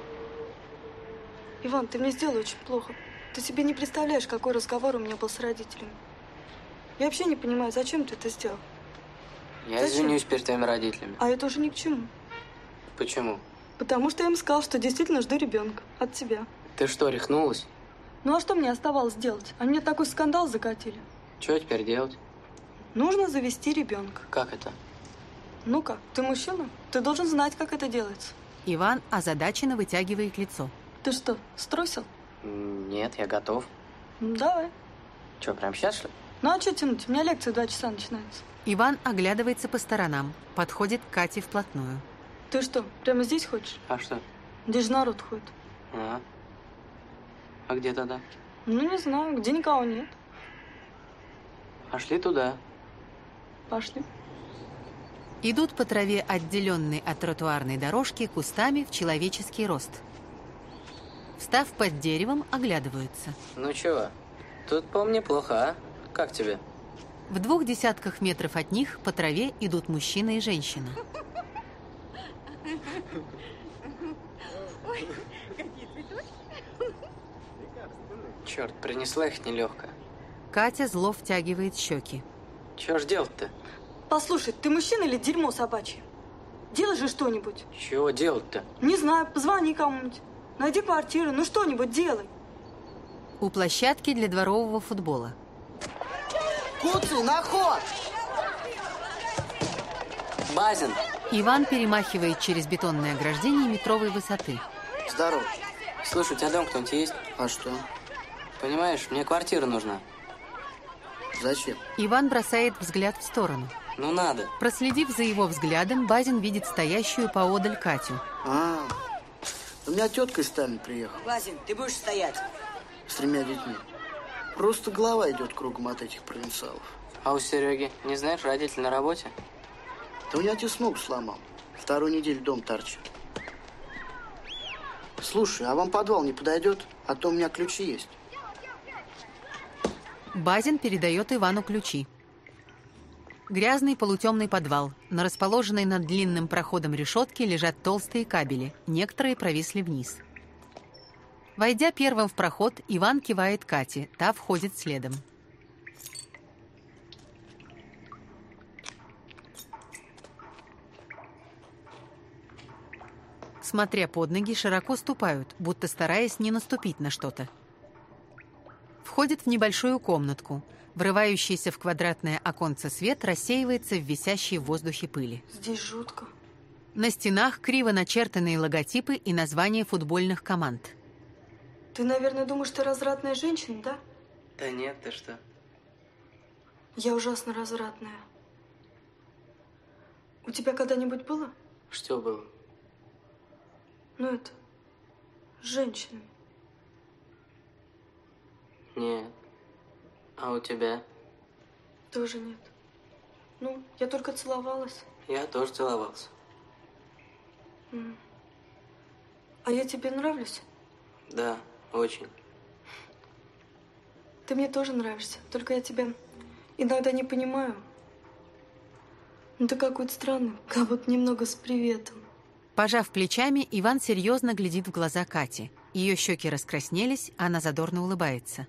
S3: Иван, ты мне сделал очень плохо. Ты себе не представляешь, какой разговор у меня был с родителями. Я вообще не понимаю, зачем ты это сделал?
S4: Я
S3: Зачем?
S4: извинюсь перед твоими родителями.
S3: А это уже ни к чему.
S4: Почему?
S3: Потому что я им сказал, что действительно жду ребенка от тебя.
S4: Ты что, рехнулась?
S3: Ну а что мне оставалось делать? Они мне такой скандал закатили.
S4: Что теперь делать?
S3: Нужно завести ребенка.
S4: Как это?
S3: Ну как, ты мужчина? Ты должен знать, как это делается.
S1: Иван озадаченно вытягивает лицо.
S3: Ты что, струсил?
S4: Нет, я готов.
S3: Ну, давай.
S4: Что, прямо сейчас, что ли?
S3: Ну а что тянуть? У меня лекция в два часа начинается.
S1: Иван оглядывается по сторонам, подходит к Кате вплотную.
S3: Ты что, прямо здесь хочешь?
S4: А что?
S3: Здесь же народ ходит.
S4: А, а где тогда?
S3: Ну, не знаю, где никого нет.
S4: Пошли туда.
S3: Пошли.
S1: Идут по траве, отделенной от тротуарной дорожки, кустами в человеческий рост. Встав под деревом, оглядываются.
S4: Ну чего? Тут, по-моему, неплохо, а? Как тебе?
S1: В двух десятках метров от них по траве идут мужчина и женщина.
S4: Черт, принесла их нелегкая.
S1: Катя зло втягивает щеки.
S4: Чего ж делать-то?
S3: Послушай, ты мужчина или дерьмо собачье? Делай же что-нибудь.
S4: Чего делать-то?
S3: Не знаю, позвони кому-нибудь. Найди квартиру, ну что-нибудь делай.
S1: У площадки для дворового футбола.
S7: Куцый, на ход!
S4: Базин!
S1: Иван перемахивает через бетонное ограждение метровой высоты.
S4: Здорово. Слушай, у тебя дом кто-нибудь есть?
S7: А что?
S4: Понимаешь, мне квартира нужна.
S7: Зачем?
S1: Иван бросает взгляд в сторону.
S4: Ну надо.
S1: Проследив за его взглядом, Базин видит стоящую поодаль Катю.
S7: А, у меня тетка из Сталина приехала.
S12: Базин, ты будешь стоять?
S7: С тремя детьми. Просто голова идет кругом от этих провинциалов.
S4: А у Сереги, не знаешь, родитель на работе?
S7: Да у меня отец ногу сломал. Вторую неделю дом торчит. Слушай, а вам подвал не подойдет? А то у меня ключи есть.
S1: Базин передает Ивану ключи. Грязный полутемный подвал. На расположенной над длинным проходом решетке лежат толстые кабели. Некоторые провисли вниз. Войдя первым в проход, Иван кивает Кате. Та входит следом. Смотря под ноги, широко ступают, будто стараясь не наступить на что-то. Входит в небольшую комнатку. Врывающийся в квадратное оконце свет рассеивается в висящей в воздухе пыли.
S3: Здесь жутко.
S1: На стенах криво начертанные логотипы и названия футбольных команд.
S3: Ты, наверное, думаешь, ты развратная женщина, да?
S4: Да нет, ты что?
S3: Я ужасно развратная. У тебя когда-нибудь было?
S4: Что было?
S3: Ну это, с женщинами.
S4: Нет. А у тебя?
S3: Тоже нет. Ну, я только целовалась.
S4: Я тоже целовался.
S3: М. А я тебе нравлюсь?
S4: Да, очень.
S3: Ты мне тоже нравишься, только я тебя иногда не понимаю. Ну ты какой-то странный, как будто немного с приветом.
S1: Пожав плечами, Иван серьезно глядит в глаза Кати. Ее щеки раскраснелись, она задорно улыбается.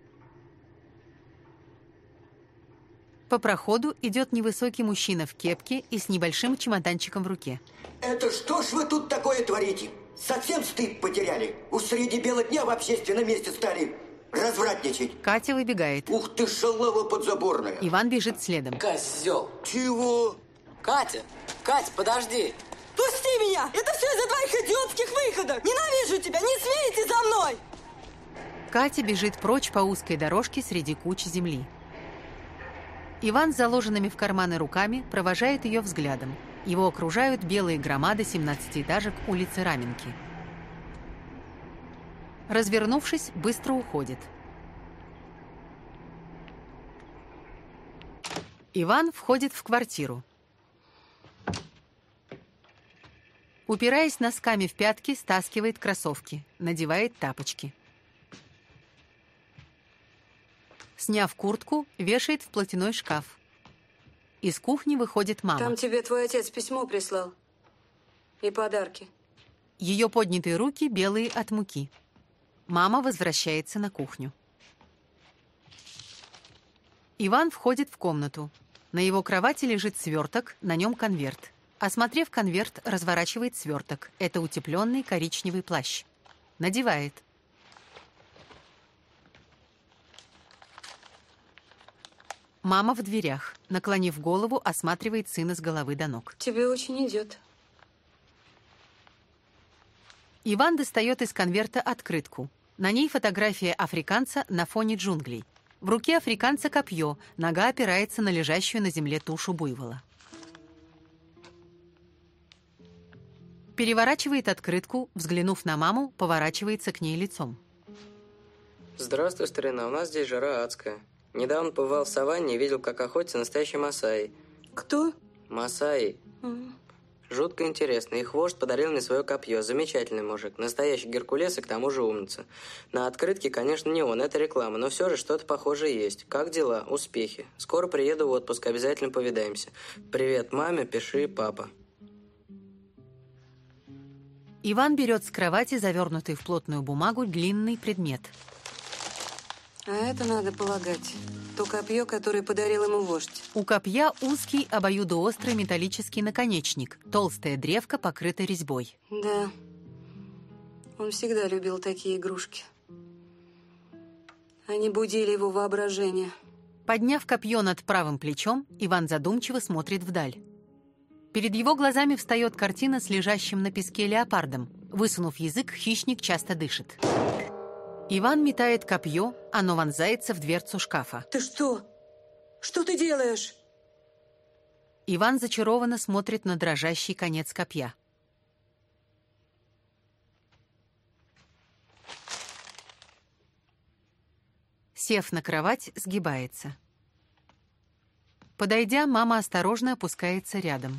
S1: По проходу идет невысокий мужчина в кепке и с небольшим чемоданчиком в руке.
S20: Это что ж вы тут такое творите? Совсем стыд потеряли? Уж среди бела дня в общественном месте стали развратничать.
S1: Катя выбегает.
S20: Ух ты, шалава подзаборная.
S1: Иван бежит следом.
S4: Козел.
S20: Чего?
S4: Катя, Катя, подожди.
S12: Пусти меня! Это все из-за твоих идиотских выходов! Ненавижу тебя! Не смейте за мной!
S1: Катя бежит прочь по узкой дорожке среди кучи земли. Иван с заложенными в карманы руками провожает ее взглядом. Его окружают белые громады семнадцатиэтажек улицы Раменки. Развернувшись, быстро уходит. Иван входит в квартиру. Упираясь носками в пятки, стаскивает кроссовки, надевает тапочки. Сняв куртку, вешает в платяной шкаф. Из кухни выходит мама.
S3: Там тебе твой отец письмо прислал. И подарки.
S1: Ее поднятые руки белые от муки. Мама возвращается на кухню. Иван входит в комнату. На его кровати лежит сверток, на нем конверт. Осмотрев конверт, разворачивает сверток. Это утепленный коричневый плащ. Надевает. Мама в дверях. Наклонив голову, осматривает сына с головы до ног.
S3: Тебе очень идет.
S1: Иван достает из конверта открытку. На ней фотография африканца на фоне джунглей. В руке африканца копье, нога опирается на лежащую на земле тушу буйвола. Переворачивает открытку, взглянув на маму, поворачивается к ней лицом.
S4: Здравствуй, старина, у нас здесь жара адская. Недавно побывал в саванне и видел, как охотятся настоящие масаи.
S3: Кто?
S4: Масаи.
S3: Mm.
S4: Жутко интересно. Их вождь подарил мне свое копье. Замечательный мужик. Настоящий Геркулес и к тому же умница. На открытке, конечно, не он, это реклама, но все же что-то похожее есть. Как дела? Успехи. Скоро приеду в отпуск, обязательно повидаемся. Привет, маме, пиши, папа.
S1: Иван берет с кровати завернутый в плотную бумагу длинный предмет.
S3: А это, надо полагать, то копье, которое подарил ему вождь.
S1: У копья узкий обоюдоострый металлический наконечник. Толстая древко покрыта резьбой.
S3: Да. Он всегда любил такие игрушки. Они будили его воображение.
S1: Подняв копье над правым плечом, Иван задумчиво смотрит вдаль. Перед его глазами встает картина с лежащим на песке леопардом. Высунув язык, хищник часто дышит. Иван метает копье, оно вонзается в дверцу шкафа.
S3: Ты что? Что ты делаешь?
S1: Иван зачарованно смотрит на дрожащий конец копья. Сев на кровать, сгибается. Подойдя, мама осторожно опускается рядом.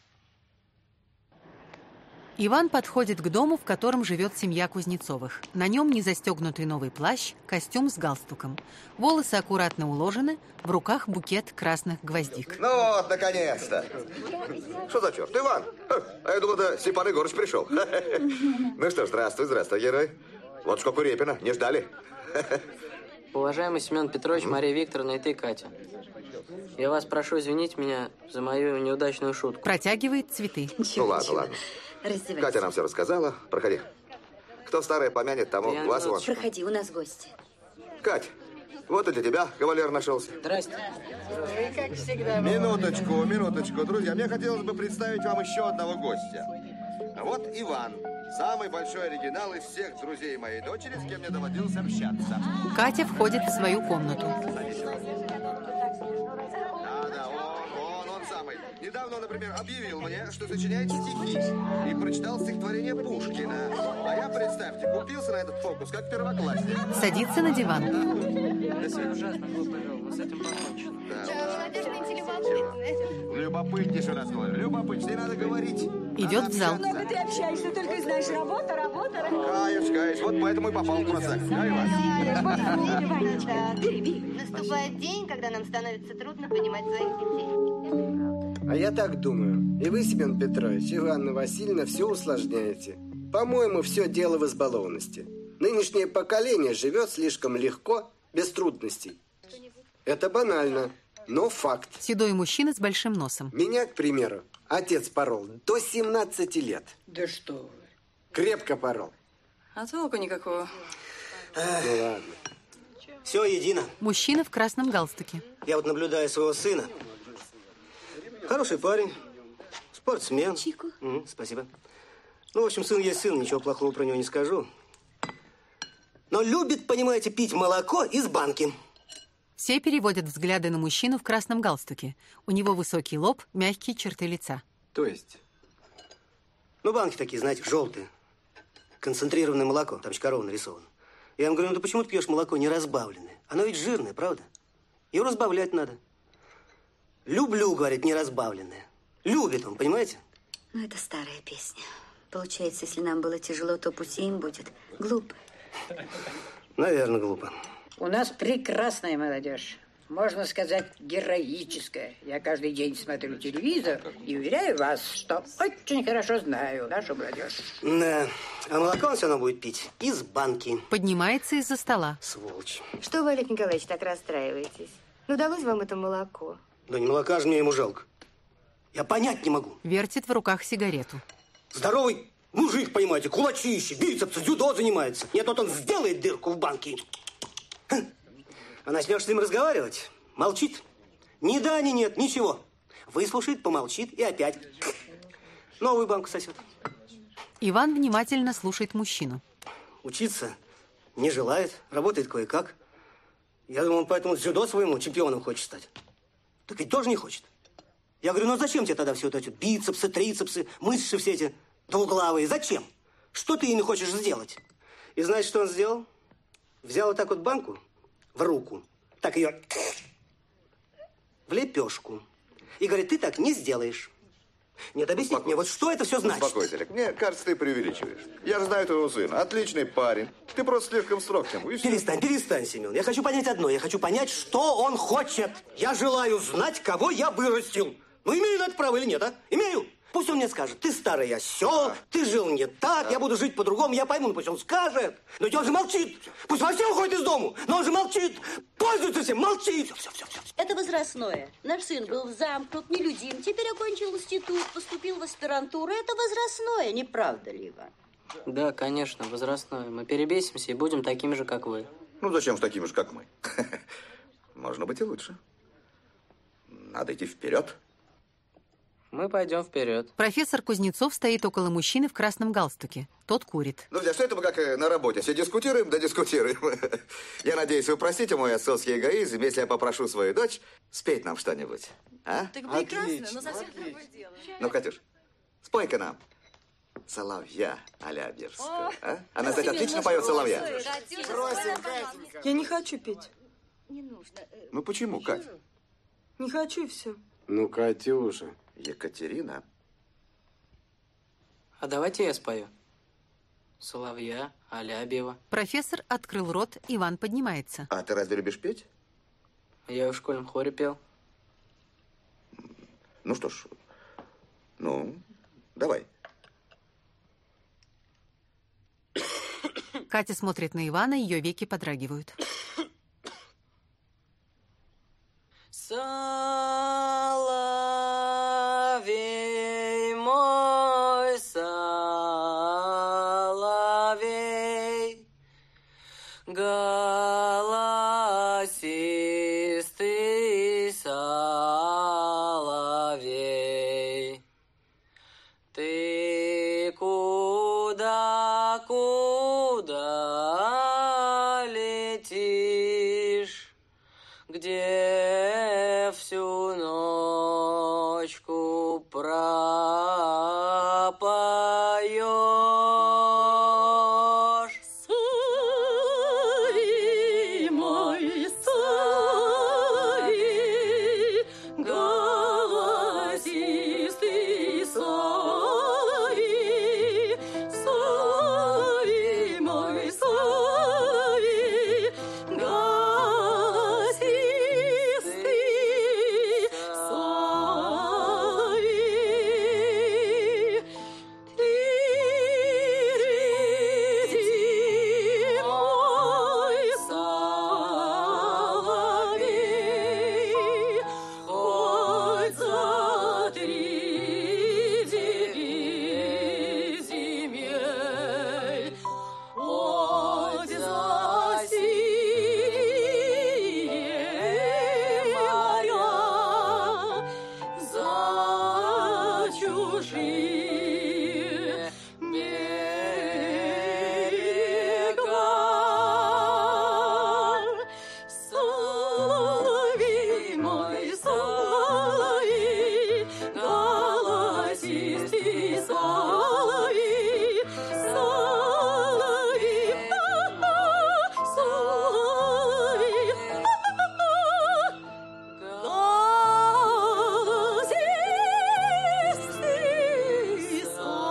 S1: Иван подходит к дому, в котором живет семья Кузнецовых. На нем незастегнутый новый плащ, костюм с галстуком. Волосы аккуратно уложены, в руках букет красных гвоздик.
S5: Ну вот, наконец-то. Что за черт, Иван? А я думал, да Степан Егорыч пришел. Ну что ж, здравствуй, здравствуй, герой. Вот сколько Репина, не ждали.
S4: Уважаемый Семен Петрович, Мария Викторовна и ты, Катя. Я вас прошу извинить меня за мою неудачную шутку.
S1: Протягивает цветы.
S5: Ну ладно, ладно. Катя нам все рассказала. Проходи. Кто старое помянет, тому глаз вон.
S13: Проходи, у нас гости.
S5: Кать, вот и для тебя кавалер нашелся.
S4: Здрасте.
S17: Вы как всегда. Минуточку, минуточку. Друзья, мне хотелось бы представить вам еще одного гостя. А вот Иван. Самый большой оригинал из всех друзей моей дочери, с кем мне доводилось общаться.
S1: Катя входит в свою комнату.
S17: Да-да, он, он, он самый. Недавно он, например, объявил мне, что сочиняет стихи. И прочитал стихотворение Пушкина. А я, представьте, купился на этот фокус, как первоклассник.
S1: Садится на диван.
S17: Любопытнейший разговор. Любопытнейший, надо говорить.
S1: Идет в зал.
S12: Много ты общаешься, только и знаешь, работа, работа, работа.
S17: Каешь, каешь, вот поэтому и попал в курсак.
S2: Наступает день, когда нам становится трудно понимать своих детей.
S21: А я так думаю. И вы, Семен Петрович, и Анна Васильевна, все усложняете. По-моему, все дело в избалованности. Нынешнее поколение живет слишком легко, без трудностей. Это банально, но факт.
S1: Седой мужчина с большим носом.
S21: Меня, к примеру, отец порол до семнадцати лет.
S12: Да что вы.
S21: Крепко порол.
S12: А толку никакого.
S21: Ну ладно.
S22: Все едино.
S1: Мужчина в красном галстуке.
S22: Я вот наблюдаю своего сына. Хороший парень, спортсмен.
S13: Чику.
S22: Угу, спасибо. Ну, в общем, сын есть сын, ничего плохого про него не скажу. Но любит, понимаете, пить молоко из банки.
S1: Все переводят взгляды на мужчину в красном галстуке. У него высокий лоб, мягкие черты лица.
S22: То есть? Ну, банки такие, знаете, желтые. Концентрированное молоко, там еще корова нарисована. Я ему говорю, ну ты почему ты пьешь молоко не разбавленное? Оно ведь жирное, правда? Его разбавлять надо. Люблю, говорит, не разбавленное. Любит он, понимаете?
S13: Ну, это старая песня. Получается, если нам было тяжело, то пусть им будет. Глупо.
S22: Наверное, глупо.
S23: У нас прекрасная молодежь. Можно сказать, героическая. Я каждый день смотрю телевизор и уверяю вас, что очень хорошо знаю нашу молодежь.
S22: Да. А молоко он все равно будет пить из банки.
S1: Поднимается из-за стола.
S22: Сволочь.
S2: Что вы, Олег Николаевич, так расстраиваетесь? Ну, удалось вам это молоко?
S22: Да не молока же мне ему жалко. Я понять не могу.
S1: Вертит в руках сигарету.
S22: Здоровый мужик, понимаете, кулачище, бицепсы, дзюдо занимается. Нет, вот он сделает дырку в банке. А начнешь с ним разговаривать, молчит. Ни да, ни нет, ничего. Выслушает, помолчит и опять новую банку сосет.
S1: Иван внимательно слушает мужчину.
S22: Учиться не желает, работает кое-как. Я думаю, он поэтому дзюдо своему чемпионом хочет стать. Так ведь тоже не хочет. Я говорю, ну зачем тебе тогда все это, эти бицепсы, трицепсы, мышцы все эти двуглавые? Зачем? Что ты ими хочешь сделать? И знаете, что он сделал? Взял вот так вот банку в руку, так ее в лепешку. И говорит, ты так не сделаешь. Нет, объясните мне, вот что это все значит?
S5: Успокойся, Олег. Мне кажется, ты преувеличиваешь. Я же знаю твоего сына. Отличный парень. Ты просто слишком строг к нему.
S22: Перестань, перестань, Семен. Я хочу понять одно. Я хочу понять, что он хочет. Я желаю знать, кого я вырастил. Ну, имею на это право или нет, а? Имею. Пусть он мне скажет, ты старый осел, а. ты жил не так, а. я буду жить по-другому, я пойму, пусть он скажет. Но ведь он же молчит. Пусть вообще уходит из дому, но он же молчит. Пользуется всем, молчит. Все, все, все, все.
S24: Это возрастное. Наш сын был замкнут, нелюдим, теперь окончил институт, поступил в аспирантуру. Это возрастное, не правда ли, Иван?
S4: Да, конечно, возрастное. Мы перебесимся и будем такими же, как вы.
S5: Ну, зачем же такими же, как мы? Можно быть и лучше. Надо идти вперед.
S4: Мы пойдем вперед.
S1: Профессор Кузнецов стоит около мужчины в красном галстуке. Тот курит.
S5: Друзья, что это мы как на работе? Все дискутируем, да дискутируем. Я надеюсь, вы простите мой отцовский эгоизм, если я попрошу свою дочь спеть нам что-нибудь. А?
S12: Так прекрасно, но совсем другое дело.
S5: Ну, Катюш, спой-ка нам соловья а-ля Берского. А? Она, кстати, отлично поет соловья.
S3: Я не хочу петь.
S13: Не нужно.
S5: Ну, почему, Кать?
S3: Не хочу и все.
S21: Ну, Катюша.
S5: Екатерина.
S4: А давайте я спою. Соловья, Алябьева.
S1: Профессор открыл рот, Иван поднимается.
S5: А ты разве любишь петь?
S4: Я в школьном хоре пел.
S5: Ну что ж, ну, давай.
S1: Катя смотрит на Ивана, ее веки подрагивают.
S8: Соловей мой, соловей, голосистый соловей, ты куда, куда летишь, где всю ночку пропоешь?
S12: Соловей мой, соловей, голосистый соловей, соловей мой, соловей, голосистый соловей, триди мой соловей, хоть за три девять земель, хоть за синие моря, за чужие берега. Соловей мой, соловей, голосистый соловей, соловей, соловей, голосистый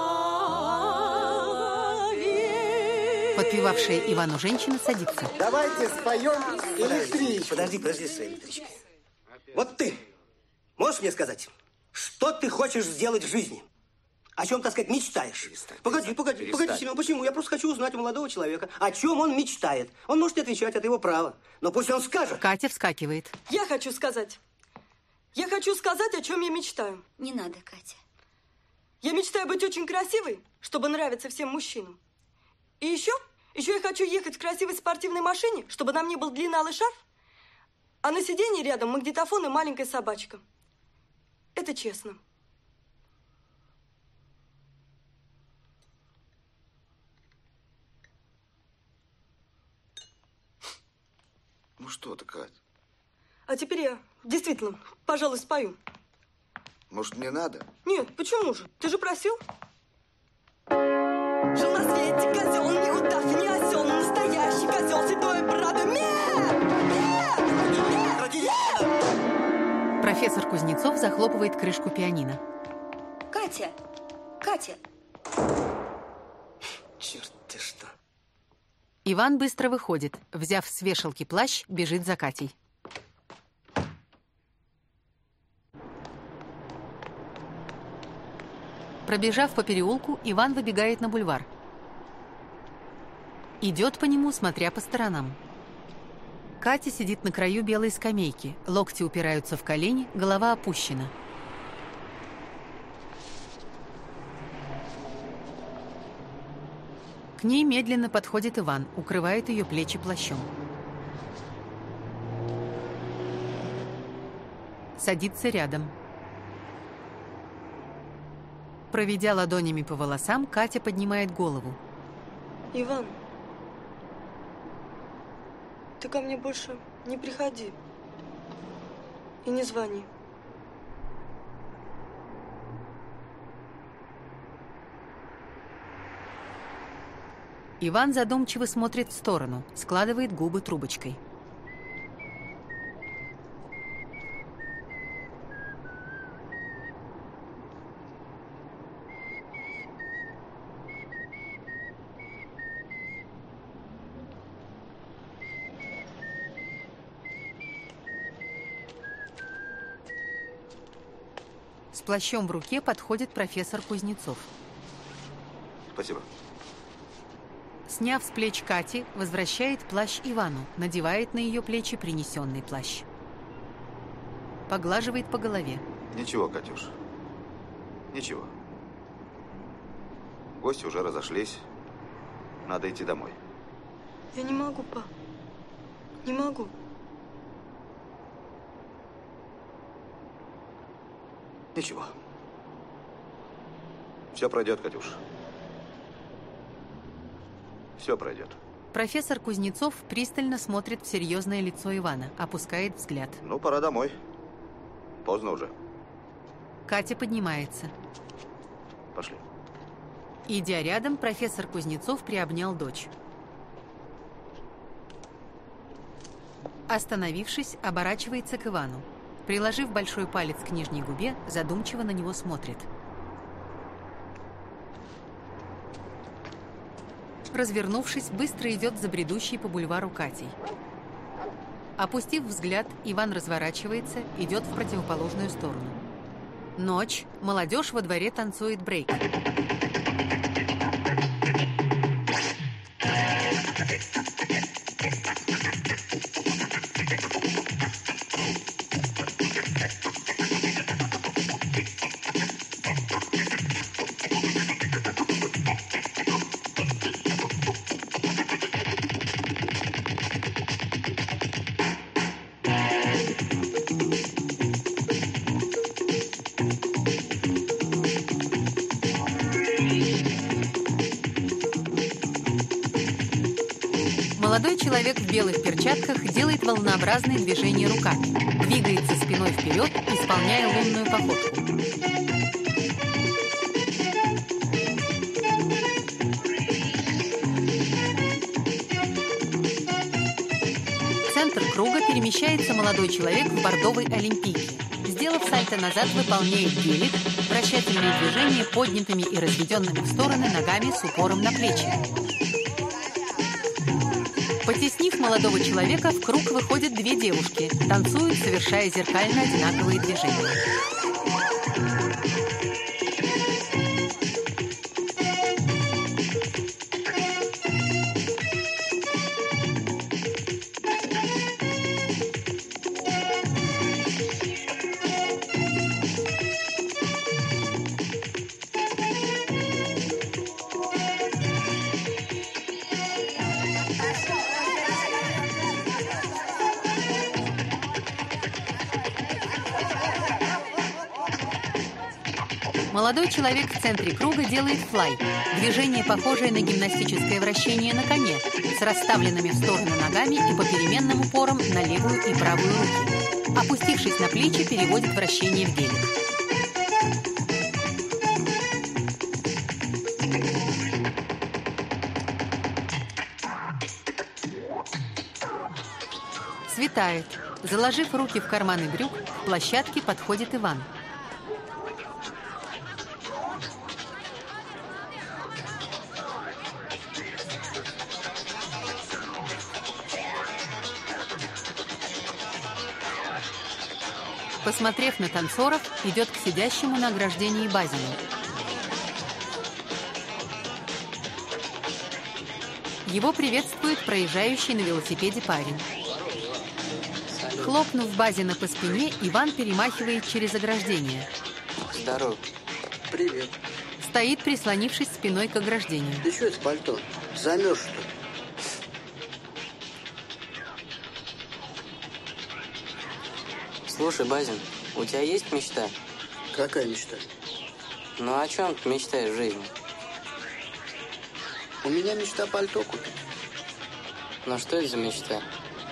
S12: соловей.
S1: Подпевавшая Ивану женщина садится.
S21: Давайте споем электричку.
S22: Подожди, подожди, своей электричкой. Вот ты можешь мне сказать, что ты хочешь сделать в жизни? О чем, так сказать, мечтаешь? Погоди, погоди,
S5: перестань.
S22: погоди, Семен, почему? Я просто хочу узнать у молодого человека, о чем он мечтает. Он может не отвечать, это его право. Но пусть он скажет.
S1: Катя вскакивает.
S3: Я хочу сказать. Я хочу сказать, о чем я мечтаю.
S13: Не надо, Катя.
S3: Я мечтаю быть очень красивой, чтобы нравиться всем мужчинам. И еще, еще я хочу ехать в красивой спортивной машине, чтобы на мне был длинный алый шарф, а на сиденье рядом магнитофон и маленькая собачка. Это честно.
S5: Ну что ты, Кать?
S3: А теперь я действительно, пожалуй, спою.
S5: Может, не надо?
S3: Нет, почему же? Ты же просил. Жил на свете козел, не удав, не осел, настоящий козел, седой борода. Нет! Нет! Нет!
S1: Профессор Кузнецов захлопывает крышку пианино.
S13: Катя! Катя!
S22: Черт ты что.
S1: Иван быстро выходит. Взяв с вешалки плащ, бежит за Катей. Пробежав по переулку, Иван выбегает на бульвар. Идет по нему, смотря по сторонам. Катя сидит на краю белой скамейки. Локти упираются в колени, голова опущена. К ней медленно подходит Иван, укрывает ее плечи плащом. Садится рядом. Проведя ладонями по волосам, Катя поднимает голову.
S3: Иван, ты ко мне больше не приходи и не звони.
S1: Иван задумчиво смотрит в сторону, складывает губы трубочкой. С плащом в руке подходит профессор Кузнецов.
S5: Спасибо.
S1: Сняв с плеч Кати, возвращает плащ Ивану, надевает на ее плечи принесенный плащ. Поглаживает по голове.
S5: Ничего, Катюш. Ничего. Гости уже разошлись. Надо идти домой.
S3: Я не могу, па. Не могу.
S5: Ничего. Все пройдет, Катюш. Все пройдет.
S1: Профессор Кузнецов пристально смотрит в серьезное лицо Ивана, опускает взгляд.
S5: Ну, пора домой. Поздно уже.
S1: Катя поднимается.
S5: Пошли.
S1: Идя рядом, профессор Кузнецов приобнял дочь. Остановившись, оборачивается к Ивану. Приложив большой палец к нижней губе, задумчиво на него смотрит. Развернувшись, быстро идет за бредущей по бульвару Катей. Опустив взгляд, Иван разворачивается, идет в противоположную сторону. Ночь. Молодежь во дворе танцует брейк. Молодой человек в белых перчатках делает волнообразные движения руками, двигается спиной вперед, исполняя лунную походку. В центр круга перемещается молодой человек в бордовой олимпийке. Сделав сальто назад, выполняет гелик, вращательные движения поднятыми и разведенными в стороны ногами с упором на плечи. Потеснив молодого человека, в круг выходят две девушки, танцуют, совершая зеркально одинаковые движения. Молодой человек в центре круга делает флай. Движение, похожее на гимнастическое вращение на коне, с расставленными в стороны ногами и попеременным упором на левую и правую руки. Опустившись на плечи, переводит вращение в гелик. Светает. Заложив руки в карманы брюк, к площадке подходит Иван. Посмотрев на танцоров, идет к сидящему на ограждении Базину. Его приветствует проезжающий на велосипеде парень. Хлопнув Базина по спине, Иван перемахивает через ограждение.
S7: Здорово. Привет.
S1: Стоит, прислонившись спиной к ограждению.
S7: Ты что это пальто? Замерз, что ли?
S4: Слушай, Базин, У тебя есть мечта?
S7: Какая мечта?
S4: Ну, о чем ты мечтаешь в жизни?
S7: У меня мечта пальто купить.
S4: Ну, что это за мечта?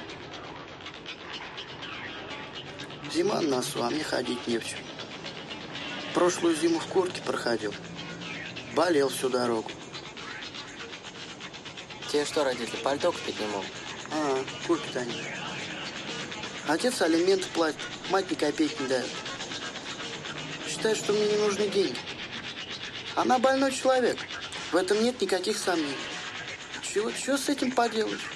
S7: Зима на носу, а мне ходить не в чем. Прошлую зиму в куртке проходил. Болел всю дорогу.
S4: Тебе что, родители, пальто купить не могут?
S7: А, купят они. Отец алименты платит, мать ни копейки не дает. Считает, что мне не нужны деньги. Она больной человек. В этом нет никаких сомнений. Чего, чего с этим поделаешь?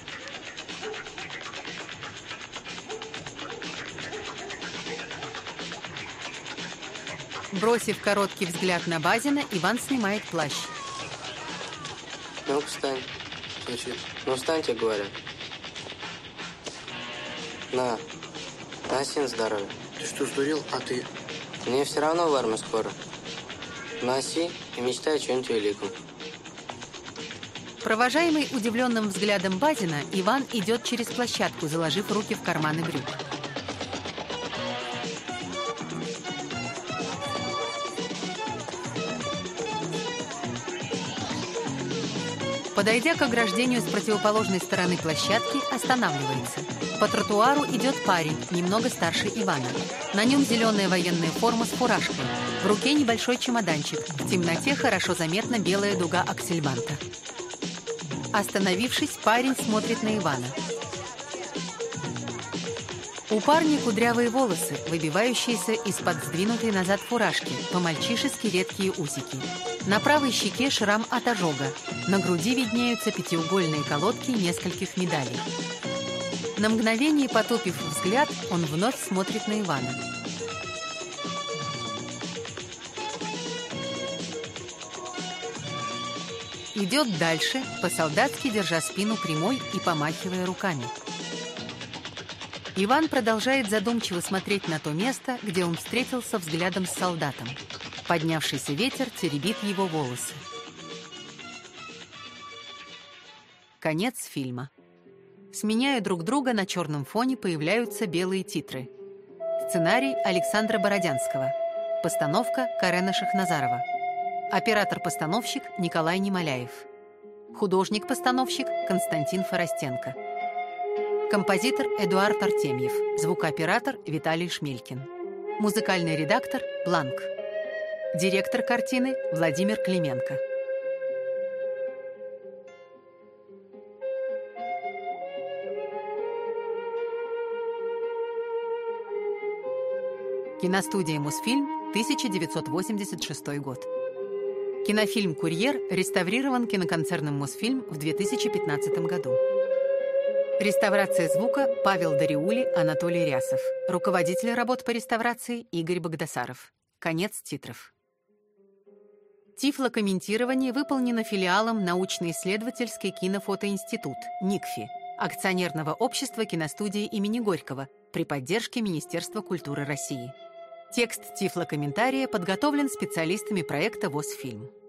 S1: Бросив короткий взгляд на Базина, Иван снимает плащ.
S4: Ну-ка, встань.
S7: Зачем?
S4: Ну, встань, тебе говорят. На. Носи на здоровье.
S7: Ты что, сдурел? А ты?
S4: Мне все равно в армию скоро. Носи и мечтай о чем-нибудь великом.
S1: Провожаемый удивленным взглядом Базина, Иван идет через площадку, заложив руки в карманы брюк. Подойдя к ограждению с противоположной стороны площадки, останавливается. По тротуару идет парень, немного старше Ивана. На нем зеленая военная форма с фуражкой. В руке небольшой чемоданчик. В темноте хорошо заметна белая дуга аксельбанта. Остановившись, парень смотрит на Ивана. У парня кудрявые волосы, выбивающиеся из-под сдвинутой назад фуражки, по-мальчишески редкие усики. На правой щеке шрам от ожога. На груди виднеются пятиугольные колодки нескольких медалей. На мгновение, потупив взгляд, он вновь смотрит на Ивана. Идет дальше, по-солдатски держа спину прямой и помахивая руками. Иван продолжает задумчиво смотреть на то место, где он встретился взглядом с солдатом. Поднявшийся ветер теребит его волосы. Конец фильма. Сменяя друг друга, на черном фоне появляются белые титры. Сценарий Александра Бородянского. Постановка Карена Шахназарова. Оператор-постановщик Николай Немоляев. Художник-постановщик Константин Форостенко. Композитор Эдуард Артемьев. Звукооператор Виталий Шмелькин. Музыкальный редактор Бланк. Директор картины Владимир Клименко. Киностудия «Мосфильм», тысяча девятьсот восемьдесят шестой год. Кинофильм «Курьер» реставрирован киноконцерном «Мосфильм» в две тысячи пятнадцатом году. Реставрация звука Павел Дариули, Анатолий Рясов. Руководитель работ по реставрации Игорь Богдасаров. Конец титров. Тифлокомментирование выполнено филиалом научно-исследовательский кинофотоинститут НИКФИ, акционерного общества киностудии имени Горького при поддержке Министерства культуры России. Текст тифлокомментария подготовлен специалистами проекта «Восфильм».